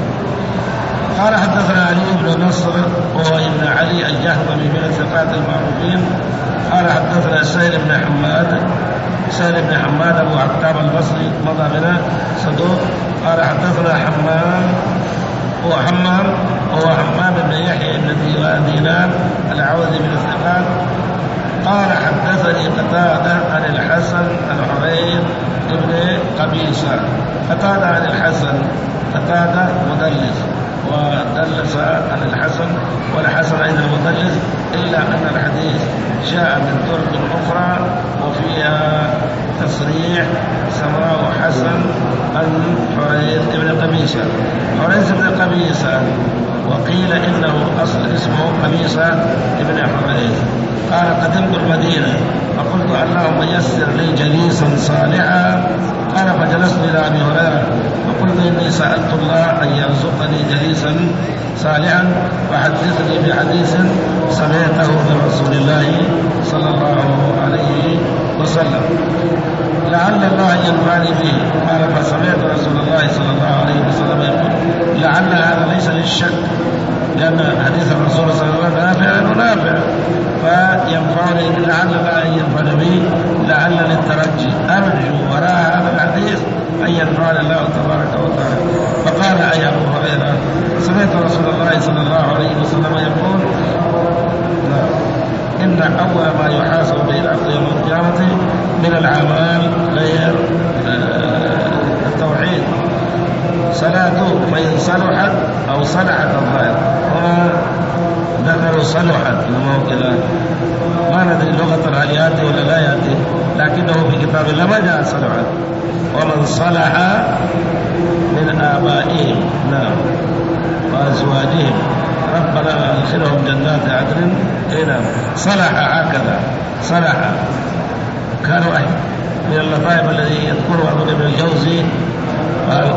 قال حدثنا علي بن نصر وهو ابن علي الجهضمي من الثقات المعروفين قال حدثنا سهيل بن حماد سهيل بن حماد أبو عتاب البصري مضى بنا صدوق. قال حدثنا حمام هو حمام هو حمام بن يحيى بن دينار العوذي من الثقات. قال حدثني قتادة عن الحسن الحريث بن قبيصة. قتادة عن الحسن، قتادة مدلس ودلس عن الحسن، والحسن أيضا مدلس، إلا أن الحديث جاء من طرق أخرى وفيها تصريح سماه حسن عن حريث بن قبيصة. حريث بن قبيصة وقيل إنه أصل اسمه قبيصة بن حريث. قال قدمت المدينة فقلت اللهم يسر لي جليسا صالحا. قال فجلست إلى أبي هريرة فقلت إني سألت الله أن يرزقني جليسا صالحا وحدثني بحديث سمعته من رسول الله صلى الله عليه وسلم لعل الله ينفعني به. قال فسمعت رسول الله صلى الله عليه وسلم يقول لعل هذا ليس للشك، لأن حديث الرسول صلى الله عليه وسلم نافع ونافع فينفعني، لعل الله أن ينفعني به، لعل للترجي، أرجو وراء هذا الحديث أن ينفعني الله تبارك وتعالى. فقال أي أبو هريرة سمعت رسول الله صلى الله عليه وسلم يقول إن أول ما يحاسب به العبد يوم القيامة من الأعمال غير التوحيد صلاته، فإن صلحت أو صلحت الظاهر، هنا ذكروا صلحت كذا، ما ندري لغة هل يأتي ولا لا يأتي، لكنه في كتاب الله ما جاء صلحت. ومن صلح من آبائهم نعم وأزواجهم ربنا أدخلهم جنات عدن هنا صلح، هكذا صلح. كان واحد من اللطائف الذي يذكره ابن الجوزي قال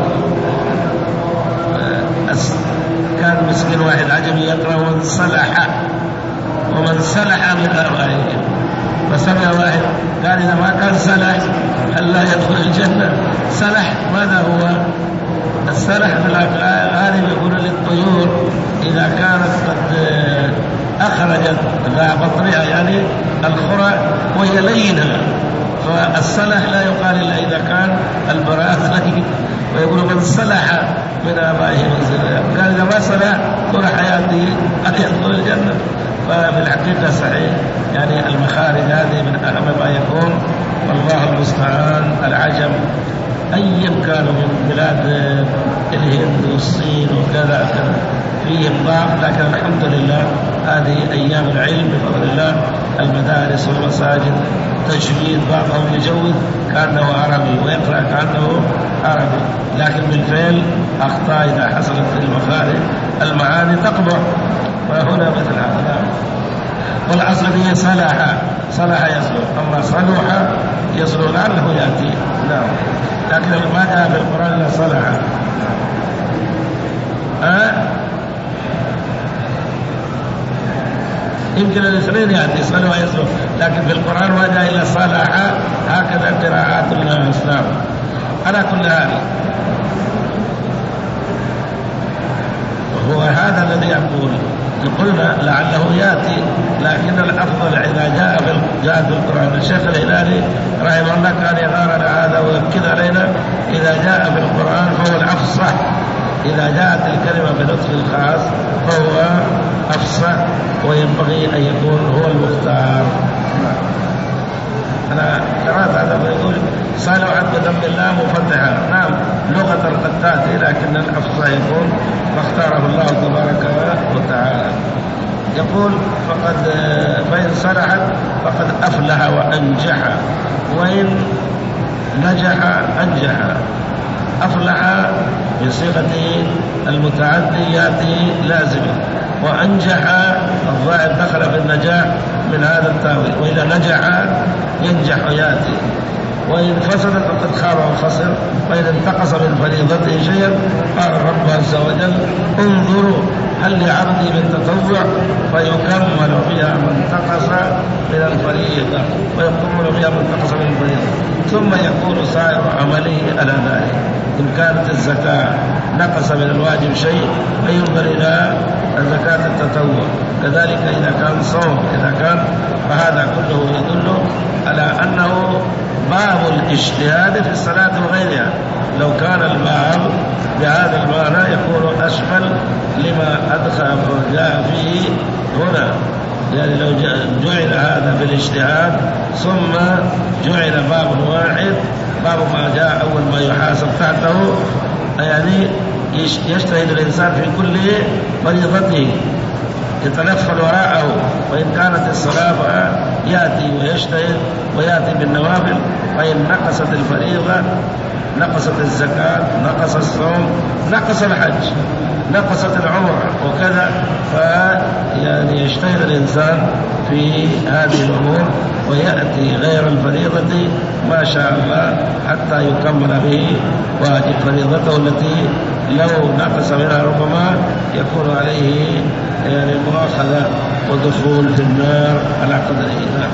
كان مسكين واحد عجمي يقرأ ومن صلح ومن صلح من آبائهم، فسمع واحد قال إذا ما كان صلح ألا يدخل الجنة. صلح ماذا هو؟ الصلح في الغالب يقول للطيور إذا كانت قد أخرجت ذا بطنها يعني الخرى وهي لينة، فالصلح لا يقال إلا إذا كان البراءة لين، ويقول من صلح من آبائه منزله، قال إذا ما صلح طول حياته أن يدخل الجنة. ففي الحقيقة صحيح يعني المخارج هذه من أهم ما يكون، والله المستعان. العجم أي كانوا من بلاد الهند والصين وكذا كذا فيهم ضعف، لكن الحمد لله هذه أيام العلم بفضل الله، المدارس والمساجد تجويد، بعضهم يجود كأنه عربي ويقرأ كأنه عربي، لكن بالفعل أخطاء إذا حصلت في المخارج المعاني تقبح، وهنا مثل هذا. والأصل هي صلاح، صلاح يصلح، أما صلوح يصلح لعله يأتي نعم، لكن ما جاء في القرآن إلا صلاح. أه؟ يمكن الاثنين يأتي صلوح يصلح، لكن في القرآن ما جاء إلا صلاح، هكذا قراءات الإسلام. على كل حال وهو هذا الذي يقول قلنا لعله يأتي، لكن الأفضل إذا جاء في جاء في القرآن. الشيخ الهلالي رحمه الله كان يغار على هذا ويؤكد علينا إذا جاء في القرآن فهو الأفصح، إذا جاءت الكلمة بلطف الخاص فهو أفصح، وينبغي أن يكون هو المختار. أنا قرأت هذا ويقول صالحت بذنب الله مفتحة، نعم لغة قد تأتي، لكن الأفصح يكون ما اختاره الله تبارك وتعالى. يقول فقد فإن صلحت فقد أفلح وأنجح، وإن نجح أنجح. أفلح بصيغة المتعدي يأتي لازمة، وأنجح الظاهر دخل في النجاح من هذا التاويل، وإذا نجح ينجح يأتي. وإن فسد فقد خاب وخسر، وإذا انتقص من فريضته شيئا قال الرب عز وجل انظروا هل لعبدي من تطوع فيكمل بها من انتقص من الفريضة، ويكمل بها من انتقص من الفريضة، ثم يكون سائر عمله على ذلك. إن كانت الزكاة نقص من الواجب شيء فينظر إلى زكاة التطوع، كذلك إذا كان صوم إذا كان، فهذا كله يدل على أنه باب الاجتهاد في الصلاة وغيرها. لو كان الباب بهذا المعنى يكون أشمل لما أدخل جاء فيه هنا، يعني لو جعل هذا في الاجتهاد ثم جعل باب واحد، باب ما جاء أول ما يحاسب تحته، يعني يجتهد الإنسان في كل فريضته يتنفل وراءه، وإن كانت الصلاة يأتي ويجتهد ويأتي بالنوافل، فإن نقصت الفريضة نقصت الزكاة نقص الصوم نقص الحج نقصت العمرة وكذا، فيعني يجتهد الإنسان في هذه الأمور ويأتي غير الفريضة ما شاء الله حتى يكمل به واجب فريضته التي لو نقص منها ربما يكون عليه يعني مؤاخذة ودخول في النار على قدره.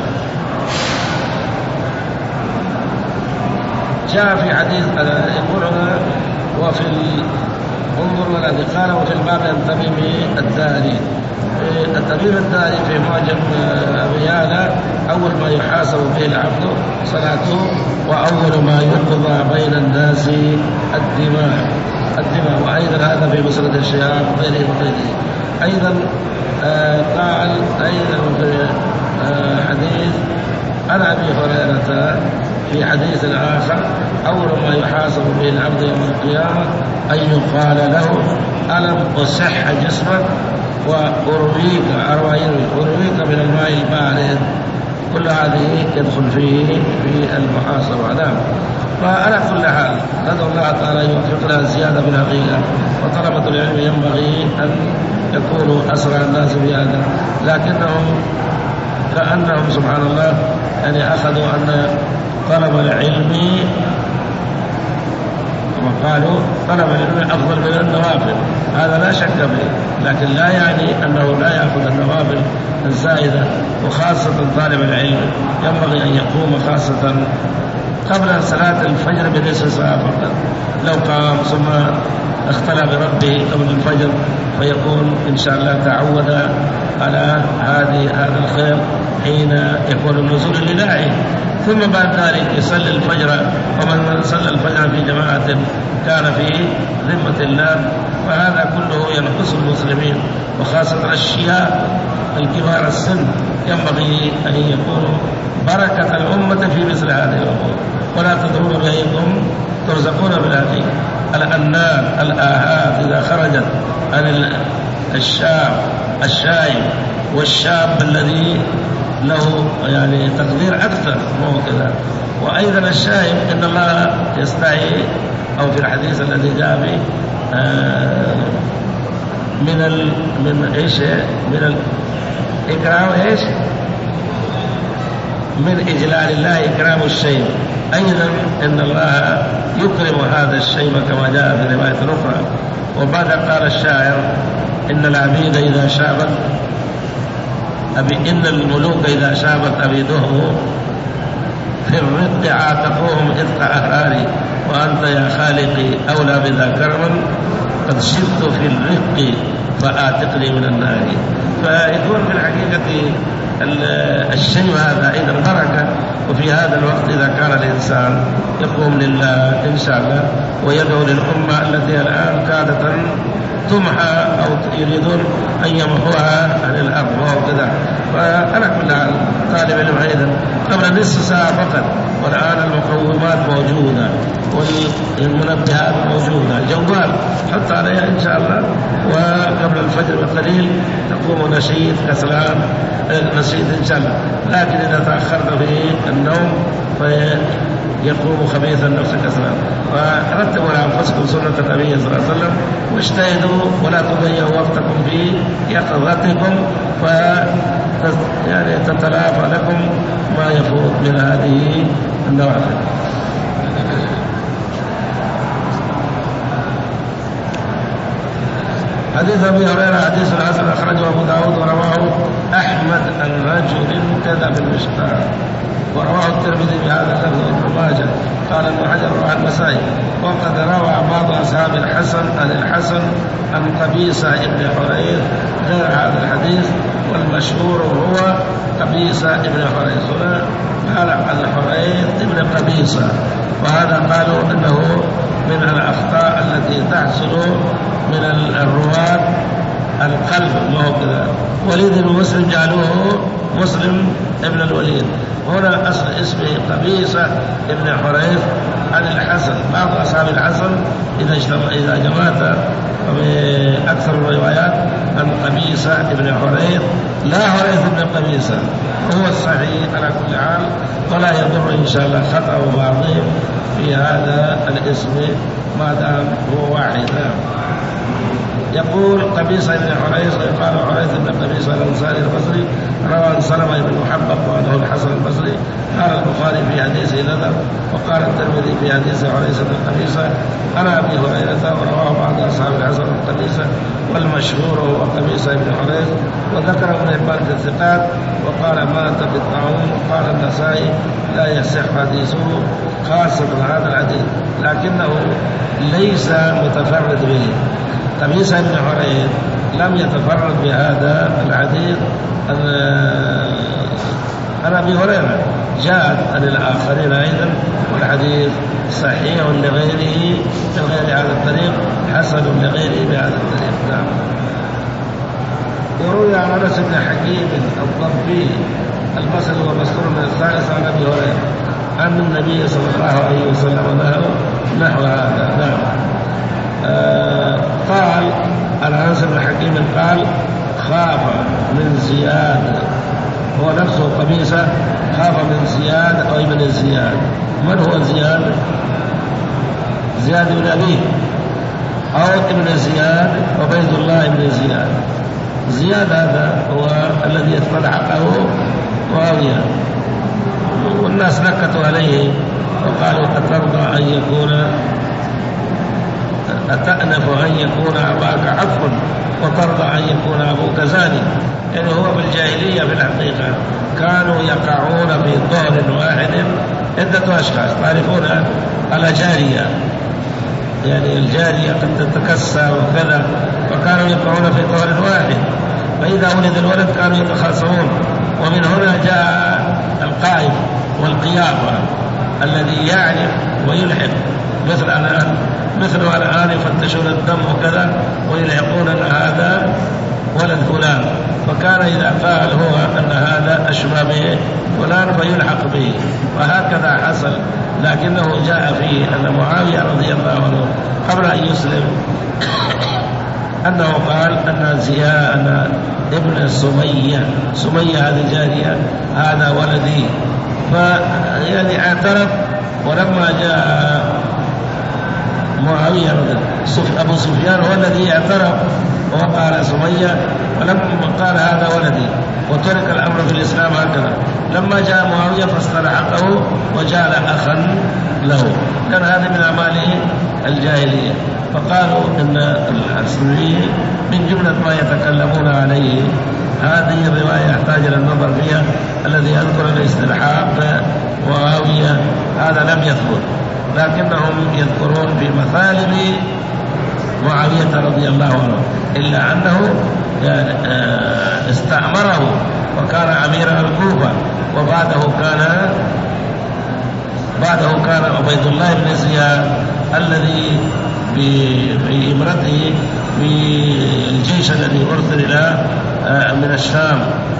جاء في حديث يقول هنا وفي انظر الذي قال وفي الباب التميم الداري. التميم الداري في معجم أبي يعلى أول ما يحاسب به العبد صلاته، وأول ما يقضى بين الناس الدماء الدماء وأيضا هذا في مسند الشهاب وغيره وغيره. أيضا آه قال أيضا في آه في حديث آخر أول ما يحاسب به العبد يوم القيامة أن يقال له ألم أصح جسمك وأرويك أرويك من الماء البارد. كل هذه يدخل فيه في المحاسبة. نعم. فعلى كل حال ندعو الله تعالى يوفقنا زيادة بالحقيقة، وطلبة العلم ينبغي أن يكونوا أسرع الناس بهذا، لكنهم كأنهم سبحان الله يعني أخذوا أن طلب العلم كما قالوا طلب العلم أفضل من النوافل. هذا لا شك فيه، لكن لا يعني أنه لا يأخذ النوافل الزائدة، وخاصة طالب العلم ينبغي أن يقوم خاصة قبل صلاة الفجر بنصف ساعة فقط. لو قام ثم اختلى بربه قبل الفجر فيكون إن شاء الله تعود على هذه هذا الخير حين يكون النزول لله. ثم بعد ذلك يصلي الفجر، ومن صلى الفجر في جماعة كان في ذمة الله. فهذا كله ينقص المسلمين، وخاصة الشيعة الكبار السن ينبغي أن يكونوا بركة الأمة في مثل هذه الأمور، ولا تدرون بأيكم ترزقون بالهدي. الأنار الآهات إذا خرجت عن الشاب الشايب والشاب الذي له يعني تقدير أكثر مو كذا. وأيضا الشايب إن الله يستحي، أو في الحديث الذي جاء به من ال من إيش من الإكرام إيش من إجلال الله إكرام الشيب. أيضا إن الله يكرم هذا الشيب كما جاء في رواية أخرى. وبعد قال الشاعر إن العبيد إذا شابت أبي إن الملوك إذا شابت أبيدهم في الرق عاتقوهم إذ أهراري، وأنت يا خالقي أولى بذا كرما قد شبت في الرق فآتقني من النار. فيكون في الحقيقة الشيء هذا أيضا بركة. وفي هذا الوقت إذا كان الإنسان يقوم لله إن شاء الله ويدعو للأمة التي الآن كادت تمحى أو يريدون أن يمحوها عن الأرض وكذا. فعلى كل حال طالب العلم أيضا قبل نصف ساعة فقط، والآن المقومات موجودة والمنبهات موجودة، الجوال حط عليها إن شاء الله، وقبل الفجر بقليل تقوم نشيط كسلان نشيط إن شاء الله. لكن إذا تأخرت في النوم فيقوم خبيث النفس كسلان. فرتبوا لأنفسكم سنة النبي صلى الله عليه وسلم، واجتهدوا ولا تضيعوا وقتكم في يقظتكم، ف يعني تتلافى لكم ما يفوت من هذه النوافل. حديث أبي هريرة حديث حسن أخرجه أبو داود ورواه أحمد عن رجل كذا في المشتاق، ورواه الترمذي بهذا اللفظ وابن ماجه. قال ابن حجر رواه النسائي. وقد روى بعض أصحاب الحسن عن الحسن عن قبيصة ابن حريث غير هذا الحديث، والمشهور هو قبيصة ابن حريث. هنا قال عن حريث ابن قبيصة، وهذا قالوا أنه من الأخطاء التي تحصل من الرواة القلب، ما هو كذا. وليد المسلم جعلوه مسلم ابن الوليد. هنا أصل اسمه قبيصة ابن حريث عن الحسن. بعض أصحاب الحسن إذا إذا جمعت أكثر الروايات عن قبيصة ابن حريث لا حريث ابن قبيصة، هو الصحيح على كل حال، ولا يضر إن شاء الله خطأ بعضهم في هذا الاسم ما دام هو واحد. يقول قبيصة بن حريث ويقال حريث بن قبيصة الأنصاري البصري، روى عن سلمة بن محبب وعنه الحسن البصري. قال البخاري في حديثه نذر، وقال الترمذي في حديث حريث بن قبيصة عن أبي هريرة، ورواه بعض أصحاب الحسن بن قبيصة، والمشهور هو قبيصة بن حريث. وذكر ابن حبان في الثقات وقال مات في الطاعون. وقال النسائي لا يصح حديثه خاصة هذا الحديث، لكنه ليس متفرد به. قبيصة بن حريث لم يتفرد بهذا الحديث عن أبي هريرة، جاءت عن الآخرين أيضا، والحديث صحيح لغيره بغير هذا الطريق، حسن لغيره بهذا الطريق. نعم. وروي عن أنس بن حكيم الضبي البصري ومسرور من الثالث عن أبي هريرة عن النبي صلى الله عليه وسلم له نحو هذا. نعم. آه قال العنس بن حكيم قال خاف من زياد، هو نفسه قميصة، خاف من زياد أو ابن زياد. من هو زياد؟ زياد بن أبيه أو ابن زياد عبيد الله بن زياد. زياد هذا هو الذي استلحقه معاوية، والناس نكتوا عليه وقالوا أترضى أن يكون أتأنف أن يكون أباك عفوا وترضى أن يكون أبوك زاني. يعني هو بالجاهلية في الحقيقة كانوا يقعون في ظهر واحد عدة أشخاص. تعرفون الجارية، يعني الجارية قد تتكسر وكذا، وكانوا يقعون في ظهر واحد، فإذا ولد الولد كانوا يتخاصمون. ومن هنا جاء القائف والقيافة الذي يعرف ويلحق، مثل الآن مثل الآن يفتشون الدم وكذا ويلحقون أن هذا ولد فلان، فكان إذا قال هو أن هذا أشبه به فلان فيلحق به، وهكذا حصل. لكنه جاء فيه أن معاوية رضي الله عنه قبل أن يسلم أنه قال أن زياد أن ابن سمية سمية هذه جارية هذا ولدي، فيعني اعترف. ولما جاء معاوية أبو سفيان هو الذي اعترف وقال سمية، ولما قال هذا ولدي، وترك الأمر في الإسلام هكذا. لما جاء معاوية فاستلحقه وجعل أخا له، كان هذا من أعمال الجاهلية. فقالوا إن الحسني من جملة ما يتكلمون عليه. هذه الرواية يحتاج إلى النظر فيها. الذي يذكر الاستلحاق معاوية هذا لم يثبت، لكنهم يذكرون في مثالب معاوية رضي الله عنه، إلا أنه استأمره وكان أميرا الكوفة، وبعده كان بعده كان عبيد الله بن زياد الذي في إمرته في الجيش الذي أرسل إلى من الشام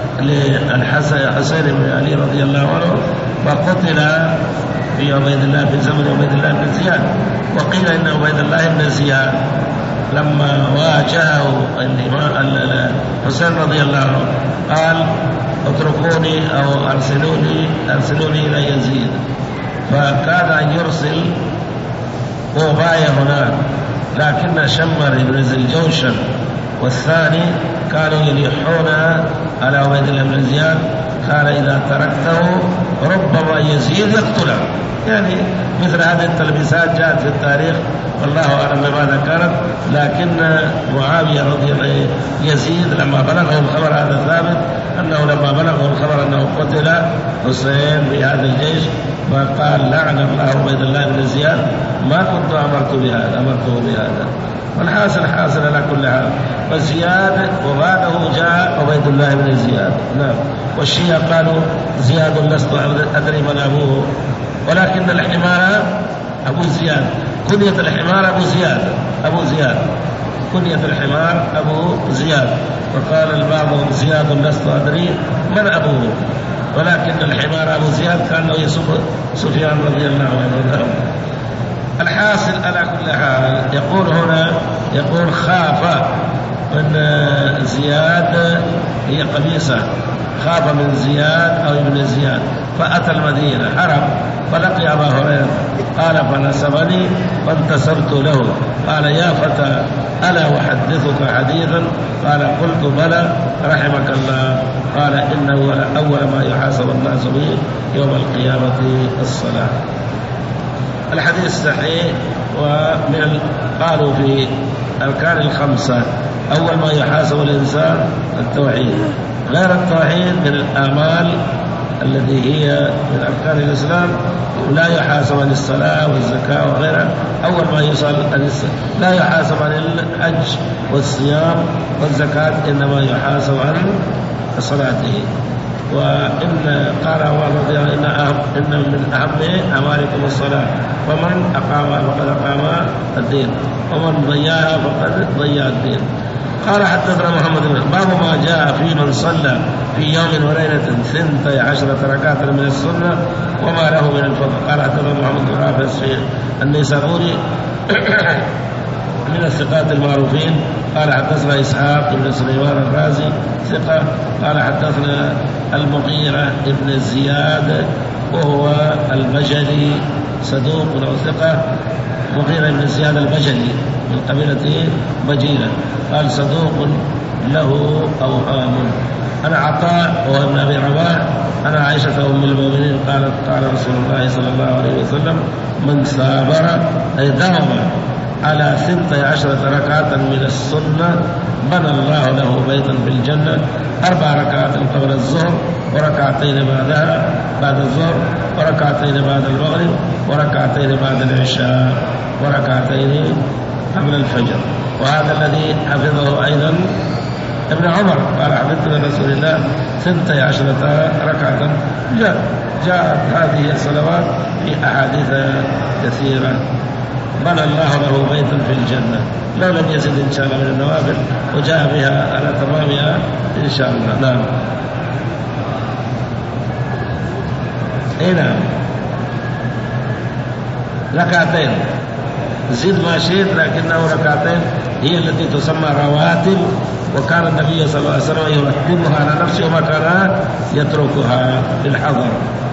للحسين بن علي رضي الله عنه، فقتل في عبيد الله في زمن عبيد الله بن زياد. وقيل إن عبيد الله بن زياد لما واجهه الحسين رضي الله عنه قال اتركوني أو أرسلوني أرسلوني إلى يزيد، فكاد أن يرسل وبايع هناك، لكن شمر بن الجوشن والثاني كانوا يليحون على عبيد الله بن زياد، قال إذا تركته ربما يزيد يقتله. يعني مثل هذه التلبيسات جاءت في التاريخ والله أعلم بماذا كانت. لكن معاوية رضي الله عنه يزيد لما بلغه الخبر، هذا ثابت أنه لما بلغه الخبر أنه قتل حسين في هذا الجيش، فقال لعن الله عبيد الله بن زياد ما كنت أمرت بهذا أمرته بهذا. والحاصل حاصل على كل حال. وزياد وبعده جاء عبيد الله بن زياد. نعم. والشيعة قالوا زياد لست أدري من أبوه، ولكن الحمار أبو زياد، كنية الحمار أبو زياد أبو زياد كنية الحمار أبو زياد. وقال البعض زياد لست أدري من أبوه، ولكن الحمار أبو زياد كان يسب سفيان رضي الله عنه. الحاصل على كل حال يقول هنا يقول خاف من زياد، هي قميصة، خاف من زياد أو ابن زياد، فأتى المدينة حرم فلقي أبا هريرة قال فنسبني فانتصرت له، قال يا فتى ألا أحدثك حديثا؟ قال قلت بلى رحمك الله. قال إنه أول ما يحاسب الناس به يوم القيامة الصلاة. الحديث صحيح. ومن قالوا في أركان الخمسة أول ما يحاسب الإنسان التوحيد، غير التوحيد من الأعمال التي هي من أركان الإسلام لا يحاسب عن الصلاة والزكاة وغيرها. أول ما يسأل لا يحاسب عن الحج والصيام والزكاة، إنما يحاسب عن صلاته. وإن قال الله رضي الله إن, إن من أهم أعمالكم الصلاة، ومن أقامها فقد أقام الدين، ومن ضيعها فقد ضيع الدين. قال حدثنا محمد بن باب ما جاء في من صلى في يوم وليلة ثنتي عشرة ركعة من السنة وما له من الفضل. قال حدثنا محمد بن رافع النيسابوري من الثقات المعروفين قال حدثنا إسحاق بن سليمان الرازي ثقة قال حدثنا المغيرة بن زياد وهو البجلي صدوق أو ثقة. مغيرة بن زياد البجلي من قبيلة بجيلة قال صدوق له أوهام. أنا عطاء وهو ابن أبي رباح أنا عائشة أم المؤمنين قالت قال رسول الله صلى الله عليه وسلم من صابر أي داوم على ثنتي عشرة ركعة من السنة بنى الله له بيتا في الجنة أربع ركعات قبل الظهر وركعتين بعدها بعد الظهر وركعتين بعد المغرب وركعتين بعد العشاء وركعتين قبل الفجر. وهذا الذي حفظه أيضا ابن عمر قال حفظت من رسول الله ثنتي عشرة ركعة. جاء جاءت هذه الصلوات في أحاديث كثيرة. بنى الله له بيتا في الجنة لو لم يزد إن شاء الله من النوافل وجاء بها على تمامها إن شاء الله. نعم إيه نعم ركعتين زد ما شئت لكنه ركعتين هي التي تسمى رواتب وكان النبي صلى الله عليه وسلم يرتبها على نفسه وما كان يتركها للحظر.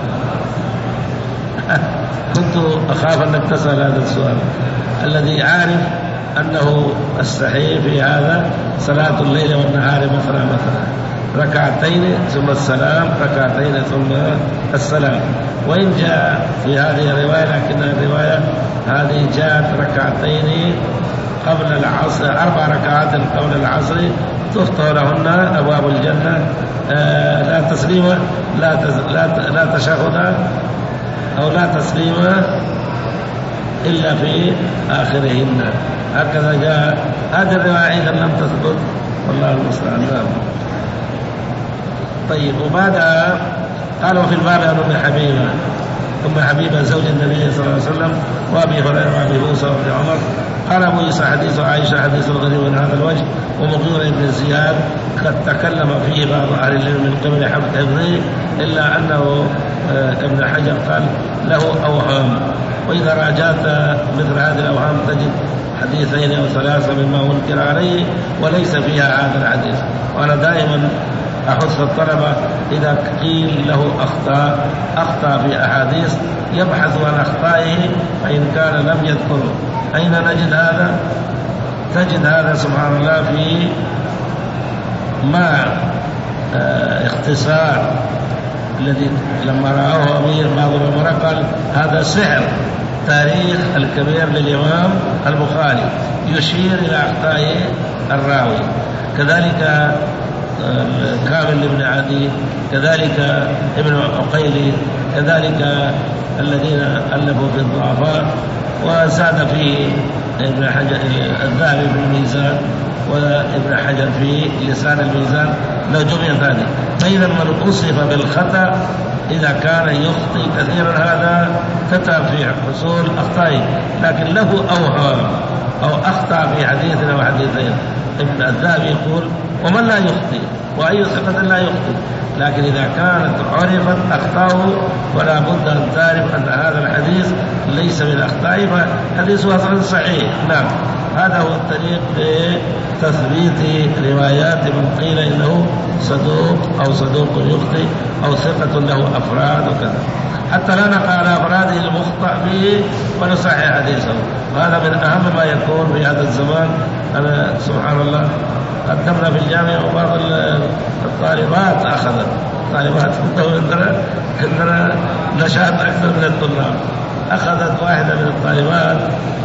كنت أخاف أنك تسأل هذا السؤال. الذي عارف أنه الصحيح في هذا صلاة الليل والنهار مثلا مثلا ركعتين ثم السلام ركعتين ثم السلام. وإن جاء في هذه الرواية لكن الرواية هذه جاءت ركعتين قبل العصر أربع ركعات قبل العصر تفتح لهن أبواب الجنة آه لا تسليم لا لا, لا تشهد أو لا تسليم إلا في آخرهن. هكذا جاء هذه الرواية إذا لم تثبت والله المستعان. طيب وبعدها قال وفي الباب عن أم حبيبة أم حبيبة زوج النبي صلى الله عليه وسلم وأبي هريرة وأبي موسى وابن عمر. قال أبو عيسى حديث عائشة حديث غريب من هذا الوجه. ومغيرة بن زياد قد تكلم فيه بعض أهل العلم من قبل حفظه إلا أنه ابن حجر قال له أوهام. وإذا راجعت مثل هذه الأوهام تجد حديثين أو ثلاثة مما منكر عليه وليس فيها هذا الحديث. وأنا دائما أحث الطلبة إذا قيل له أخطاء أخطأ في أحاديث يبحث عن أخطائه فإن كان لم يذكره. أين نجد هذا؟ تجد هذا سبحان الله في مع اه اختصار الذي لما رآه أمير بعض الأمراء قال هذا سحر تاريخ الكبير للإمام البخاري يشير إلى أخطاء الراوي. كذلك كامل بن عدي كذلك ابن عقيلي كذلك الذين ألفوا في الضعفاء. وزاد فيه ابن حجر الذهبي في الميزان وابن حجر في لسان الميزان لو جمعت هذه. فإذا من وصف بالخطأ إذا كان يخطئ كثيرا هذا كتب في حصول أخطائه لكن له أوهام أو أخطأ في حديث أو حديثين. ابن الذهبي يقول ومن لا يخطئ وأي ثقة لا يخطئ. لكن إذا كانت عرفت أخطاؤه ولا بد أن تعرف أن هذا الحديث ليس من أخطائه فحديثه أصلا صحيح. نعم هذا هو الطريق لتثبيت روايات من قيل إنه صدوق أو صدوق يخطئ أو ثقة له أفراد وكذا حتى لا نقع على أفراده المخطئ به ونصحح حديثه. وهذا من أهم ما يكون في هذا الزمان. أنا سبحان الله قدمنا في الجامعة وبعض الطالبات أخذت طالبات عندنا عندنا نشاط أكثر من الطلاب. أخذت واحدة من الطالبات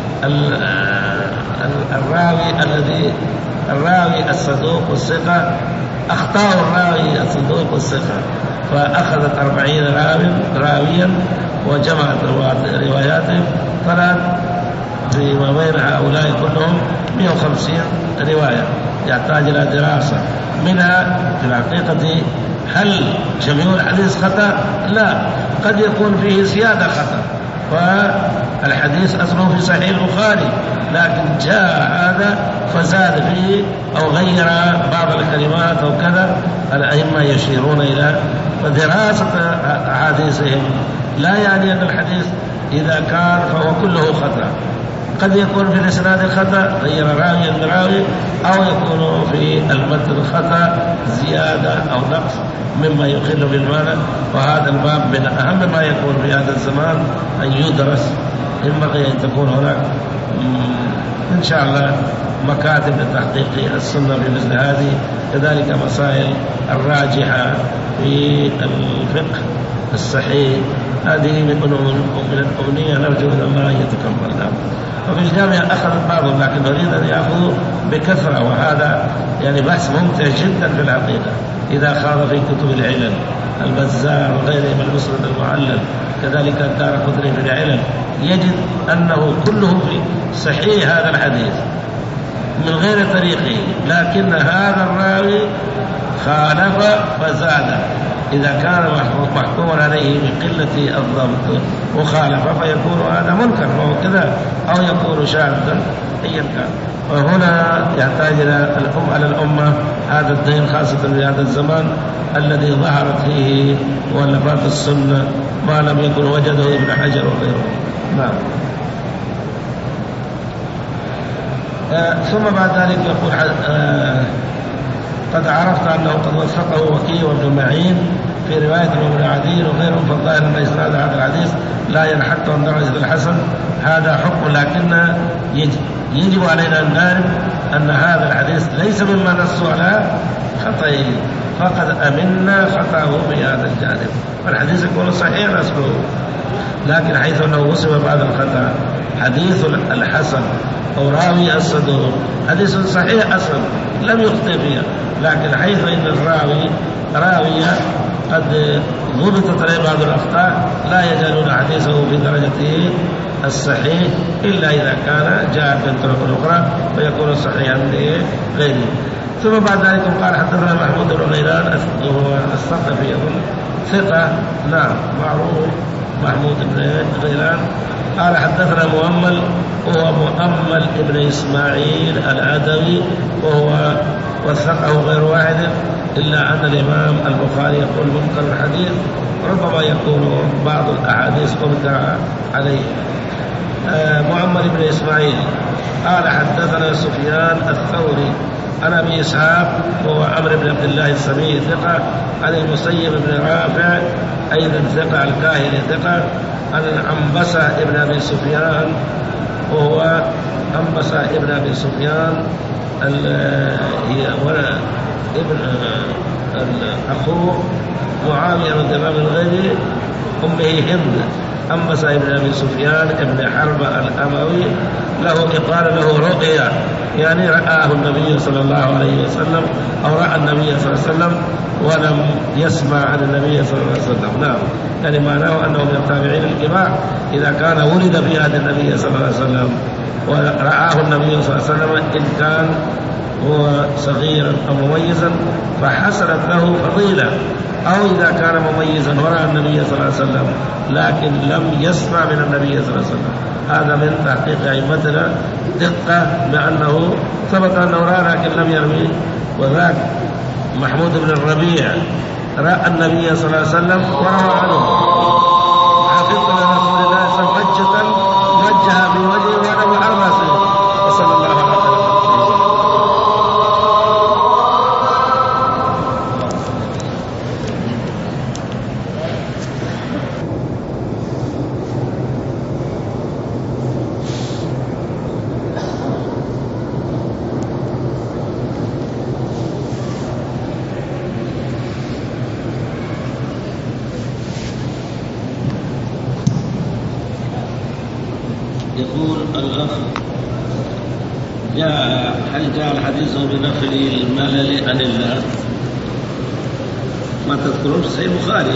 الراوي الذي الراوي الصدوق والثقة أخطاء الراوي الصدوق والثقة فأخذت أربعين راويا وجمعت رواياتهم طلعت فيما بين هؤلاء كلهم مئة وخمسين رواية يحتاج إلى دراسة منها في الحقيقة. هل جميع الحديث خطأ؟ لا قد يكون فيه زيادة خطأ. فالحديث أصله في صحيح البخاري لكن جاء هذا فزاد فيه أو غير بعض الكلمات أو كذا، الأئمة يشيرون إلى فدراسة أحاديثهم. لا يعني أن الحديث إذا كان فهو كله خطأ، قد يكون في الإسناد خطأ غير راوي براوي، أو يكون في المتن خطأ زيادة أو نقص مما يخل بالمعنى. وهذا الباب من أهم ما يكون في هذا الزمان أن يدرس. ينبغي أن تكون هناك إن شاء الله مكاتب لتحقيق السنة في مثل هذه، كذلك مسائل الراجحة في الفقه الصحيح. هذه من الأمنية نرجو من الله أن يتكمل. وفي الجامعة أخذ بعضهم، لكن نريد أن يأخذوا بكثرة، وهذا يعني بحث ممتع جدا في الحقيقة. إذا خاض في كتب العلل البزار وغيره من المسند المعلل، كذلك الدارقطني في العلل، يجد أنه كله في صحيح هذا الحديث من غير طريقه، لكن هذا الراوي خالف فزاد. إذا كان محكوما عليه بقلة الضبط وخالف فيكون هذا منكر وهو كذا، أو يكون شاذا أيا كان. وهنا يحتاج إلى الأم على الأمة هذا الدين، خاصة في هذا الزمان الذي ظهرت فيه مؤلفات السنة ما لم يكن وجده ابن حجر وغيره. نعم. آه ثم بعد ذلك يقول آه قد عرفت أنه قد وثقه وكيع وابن معين في رواية ابن عدي وغيرهم، فالظاهر أن إسناد هذا الحديث لا ينحط عن درجة الحسن. هذا حكم، لكن يجب علينا أن نعرف أن هذا الحديث ليس مما نص على خطئه، فقد أمنا خطأه في هذا الجانب، والحديث يكون صحيح أصله، لكن حيث أنه وصف بعد الخطأ حديث الحسن أو راوي الصدوق حديث صحيح أصلا لم يخطئ فيها، لكن حيث أن الراوي راوية قد ضبطت عليه بعض الأخطاء لا يجعلون حديثه في درجته الصحيح إلا إذا كان جاء من طرق أخرى فيكون صحيحا لغيره. ثم بعد ذلك قال حدثنا محمود بن غيلان وهو الثقفي يقول ثقة، نعم معروف محمود بن غيلان. قال حدثنا مؤمل وهو مؤمل ابن إسماعيل العدوي وهو وثقه غير واحد، إلا أن الإمام البخاري يقول منكر الحديث، ربما يكون بعض الأحاديث منكر عليه. آه مؤمل ابن إسماعيل قال حدثنا سفيان الثوري عن أبي إسحاق وهو عمرو بن عبد الله السمي ثقة، عن المسيب بن رافع أيضا ثقة الكاهلي ثقة، عن عنبسة ابن أبي سفيان وهو عنبسة ابن أبي سفيان هي ابن أخوه معاوية رضي الله عنه من غير أمه هند. عنبسة ابن أبي سفيان ابن حرب الأموي له يقال له رؤيا، يعني رآه النبي صلى الله عليه وسلم أو رأى النبي صلى الله عليه وسلم ولم يسمع عن النبي صلى الله عليه وسلم. نعم، يعني معناه أنه من التابعين الكبار إذا كان ولد في عهد النبي صلى الله عليه وسلم ورآه النبي صلى الله عليه وسلم إن كان هو صغيرا أو مميزا فحصلت له فضيلة، أو إذا كان مميزا ورأى النبي صلى الله عليه وسلم لكن لم يسمع من النبي صلى الله عليه وسلم. هذا من تحقيق أئمتنا دقة بأنه ثبت أنه رأى لكن لم يروي. وذاك محمود بن الربيع رأى النبي صلى الله عليه وسلم وروى عنه، حفظنا رسول الله صلى الله عليه وسلم وجه بوجهه وله أربع سنين وصلى الله عليه وسلم. يقول الأخ جاء هل جاء الحديث بنفل الملل عن الله؟ ما تذكرون في البخاري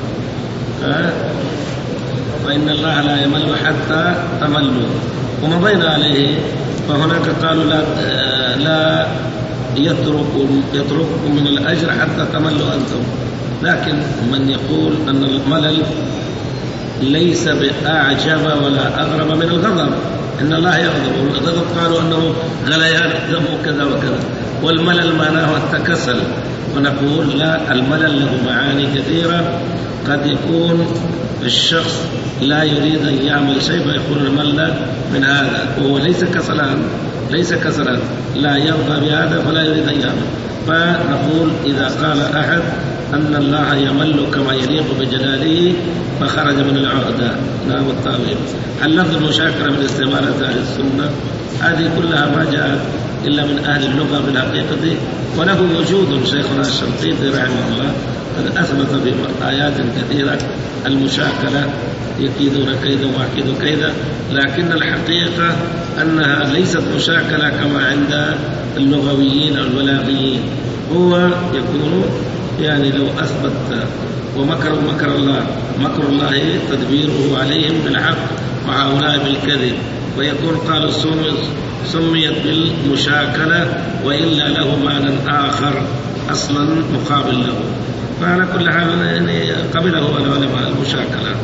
فإن الله لا يمل حتى تملوا، ومضينا عليه. فهناك قالوا لا لا يتركوا يتركوا من الأجر حتى تملوا أنتم، لكن من يقول أن الملل ليس بأعجب ولا أغرب من الغضب، إن الله يغضب، والغضب قالوا أنه غليان الدم وكذا وكذا. والملل معناه التكسل، ونقول لا، الملل له معاني كثيرة. قد يكون الشخص لا يريد أن يعمل شيء فيكون الملل من هذا، وهو ليس كسلان، ليس كسلان، لا يرضى بهذا فلا يريد أن يعمل. فنقول إذا قال أحد أن الله يمل كما يليق بجلاله فخرج من العهدة، نعم التأويل. اللفظ المشاكرة من استعمالات أهل السنة هذه كلها ما جاءت إلا من أهل اللغة بالحقيقة، وله وجود. شيخنا الشنقيطي رحمه الله قد أثبت في آيات كثيرة المشاكلة، يكيدون كيدا وأكيد كيدا، لكن الحقيقة أنها ليست مشاكلة كما عند اللغويين أو البلاغيين. هو يكون يعني لو أثبت ومكر مكر الله، مكر الله تدبيره عليهم بالحق وهؤلاء بالكذب، ويكون قال سميت بالمشاكلة وإلا له معنى آخر أصلا مقابل له. فعلى كل حال يعني قبله العلماء المشاكلة.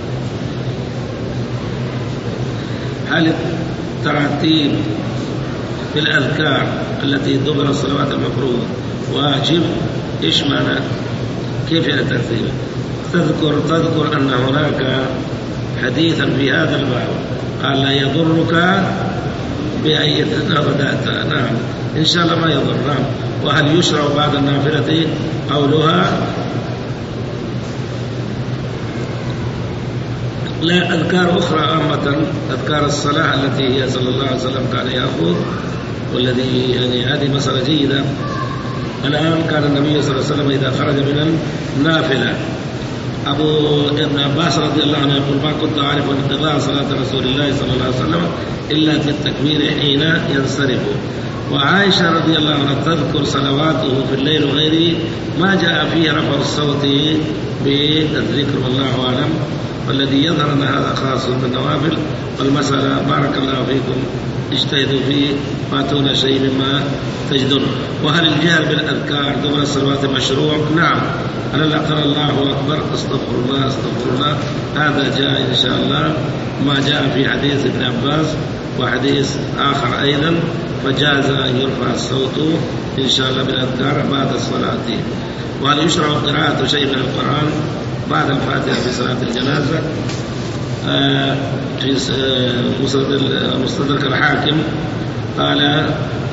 هل الترتيب في الأذكار التي دبر الصلوات المفروضة واجب؟ إيش معنى؟ كيف الترتيب؟ تذكر تذكر أن هناك حديثا في هذا الباب قال لا يضرك بأية بدأت. نعم إن شاء الله ما يضر. نعم. وهل يشرع بعد النافلة قولها لا أذكار أخرى عامة، أذكار الصلاة التي هي صلى الله عليه وسلم كان يأخذ، والذي يعني هذه مسألة جيدة. الآن كان النبي صلى الله عليه وسلم إذا خرج من النافلة، أبو ابن عباس رضي الله عنه يقول ما كنت أعرف انقضاء صلاة رسول الله صلى الله عليه وسلم إلا في التكبير حين ينصرف. وعائشة رضي الله عنها تذكر صلواته في الليل وغيره ما جاء فيه رفع الصوت بالذكر، والله أعلم. والذي يظهر أن هذا خاص بالنوافل، والمسألة بارك الله فيكم اجتهدوا فيه فاتونا شيء مما تجدون. وهل الجهر بالأذكار دبر الصلوات مشروع؟ نعم. على الأقل الله أكبر، استغفر الله استغفر الله، هذا جاء إن شاء الله ما جاء في حديث ابن عباس وحديث آخر أيضا، فجاز أن يرفع الصوت إن شاء الله بالأذكار بعد الصلاة. وهل يشرع قراءة شيء من القرآن بعد الفاتحة في صلاة الجنازة؟ آه في مستدرك الحاكم قال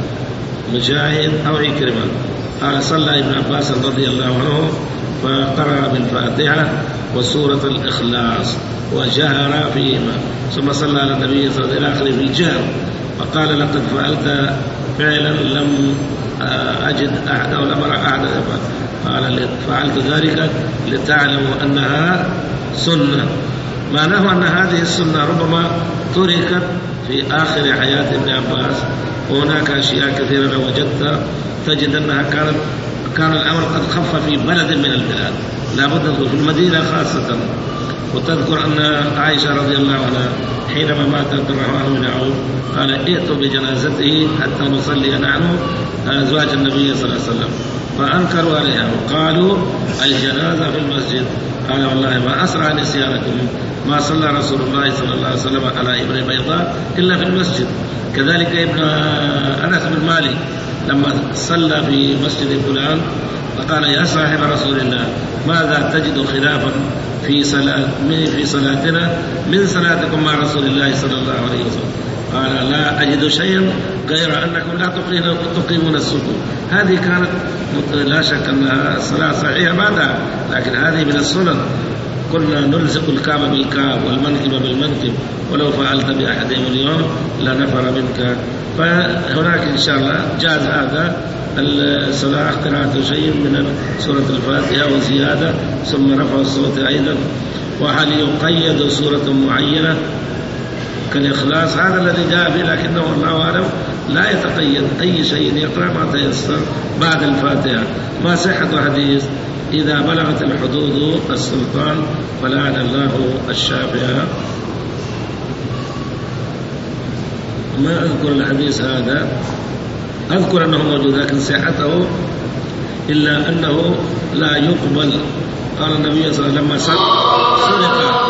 مجاهد أو عكرمة قال صلى ابن عباس رضي الله عنه فقرأ بالفاتحة وسورة الإخلاص وجهر فيهما، ثم صلى على النبي صلى الله عليه وسلم في الجهر فقال لقد فعلت فعلا لم أجد أحد أو لم أرى أحد يفعل. قال فعلت ذلك لتعلموا أنها سنة. معناه أن هذه السنة ربما تركت في آخر حياة ابن عباس، وهناك أشياء كثيرة لو وجدت تجد أنها كانت كان الأمر قد خف في بلد من البلاد، لا بد في المدينة خاصة. وتذكر أن عائشة رضي الله عنها حينما مات عبد الرحمن بن عوف قال ائتوا بجنازته حتى نصلي نحن أزواج النبي صلى الله عليه وسلم، فأنكروا عليها وقالوا الجنازة في المسجد. قال والله ما أسرع نسيانكم، ما صلى رسول الله صلى الله عليه وسلم على ابن بيضاء إلا في المسجد. كذلك ابن أنس بن مالك لما صلى في مسجد فلان فقال يا صاحب رسول الله ماذا تجد خلافا في صلاة في صلاتنا من صلاتكم مع رسول الله صلى الله عليه وسلم؟ قال لا أجد شيئا غير أنكم لا تقيمون السكوت. هذه كانت لا شك أنها الصلاة صحيحة بعدها، لكن هذه من السنن. كنا نلزق الكعب بالكعب والمنكب بالمنكب، ولو فعلت بأحدهم اليوم لنفر منك. فهناك إن شاء الله جاز هذا الصلاة قراءة شيء من سورة الفاتحة وزيادة، ثم رفع الصوت أيضا. وهل يقيد سورة معينة كالإخلاص؟ هذا الذي جاء به، لكنه الله أعلم لا يتقيد، أي شيء يقرأ ما تيسر بعد الفاتحة. ما صحة حديث إذا بلغت الحدود السلطان فلعن الله الشافعة؟ ما أذكر الحديث هذا، أذكر أنه موجود لكن صحته إلا أنه لا يقبل. قال النبي صلى الله عليه وسلم لما سرق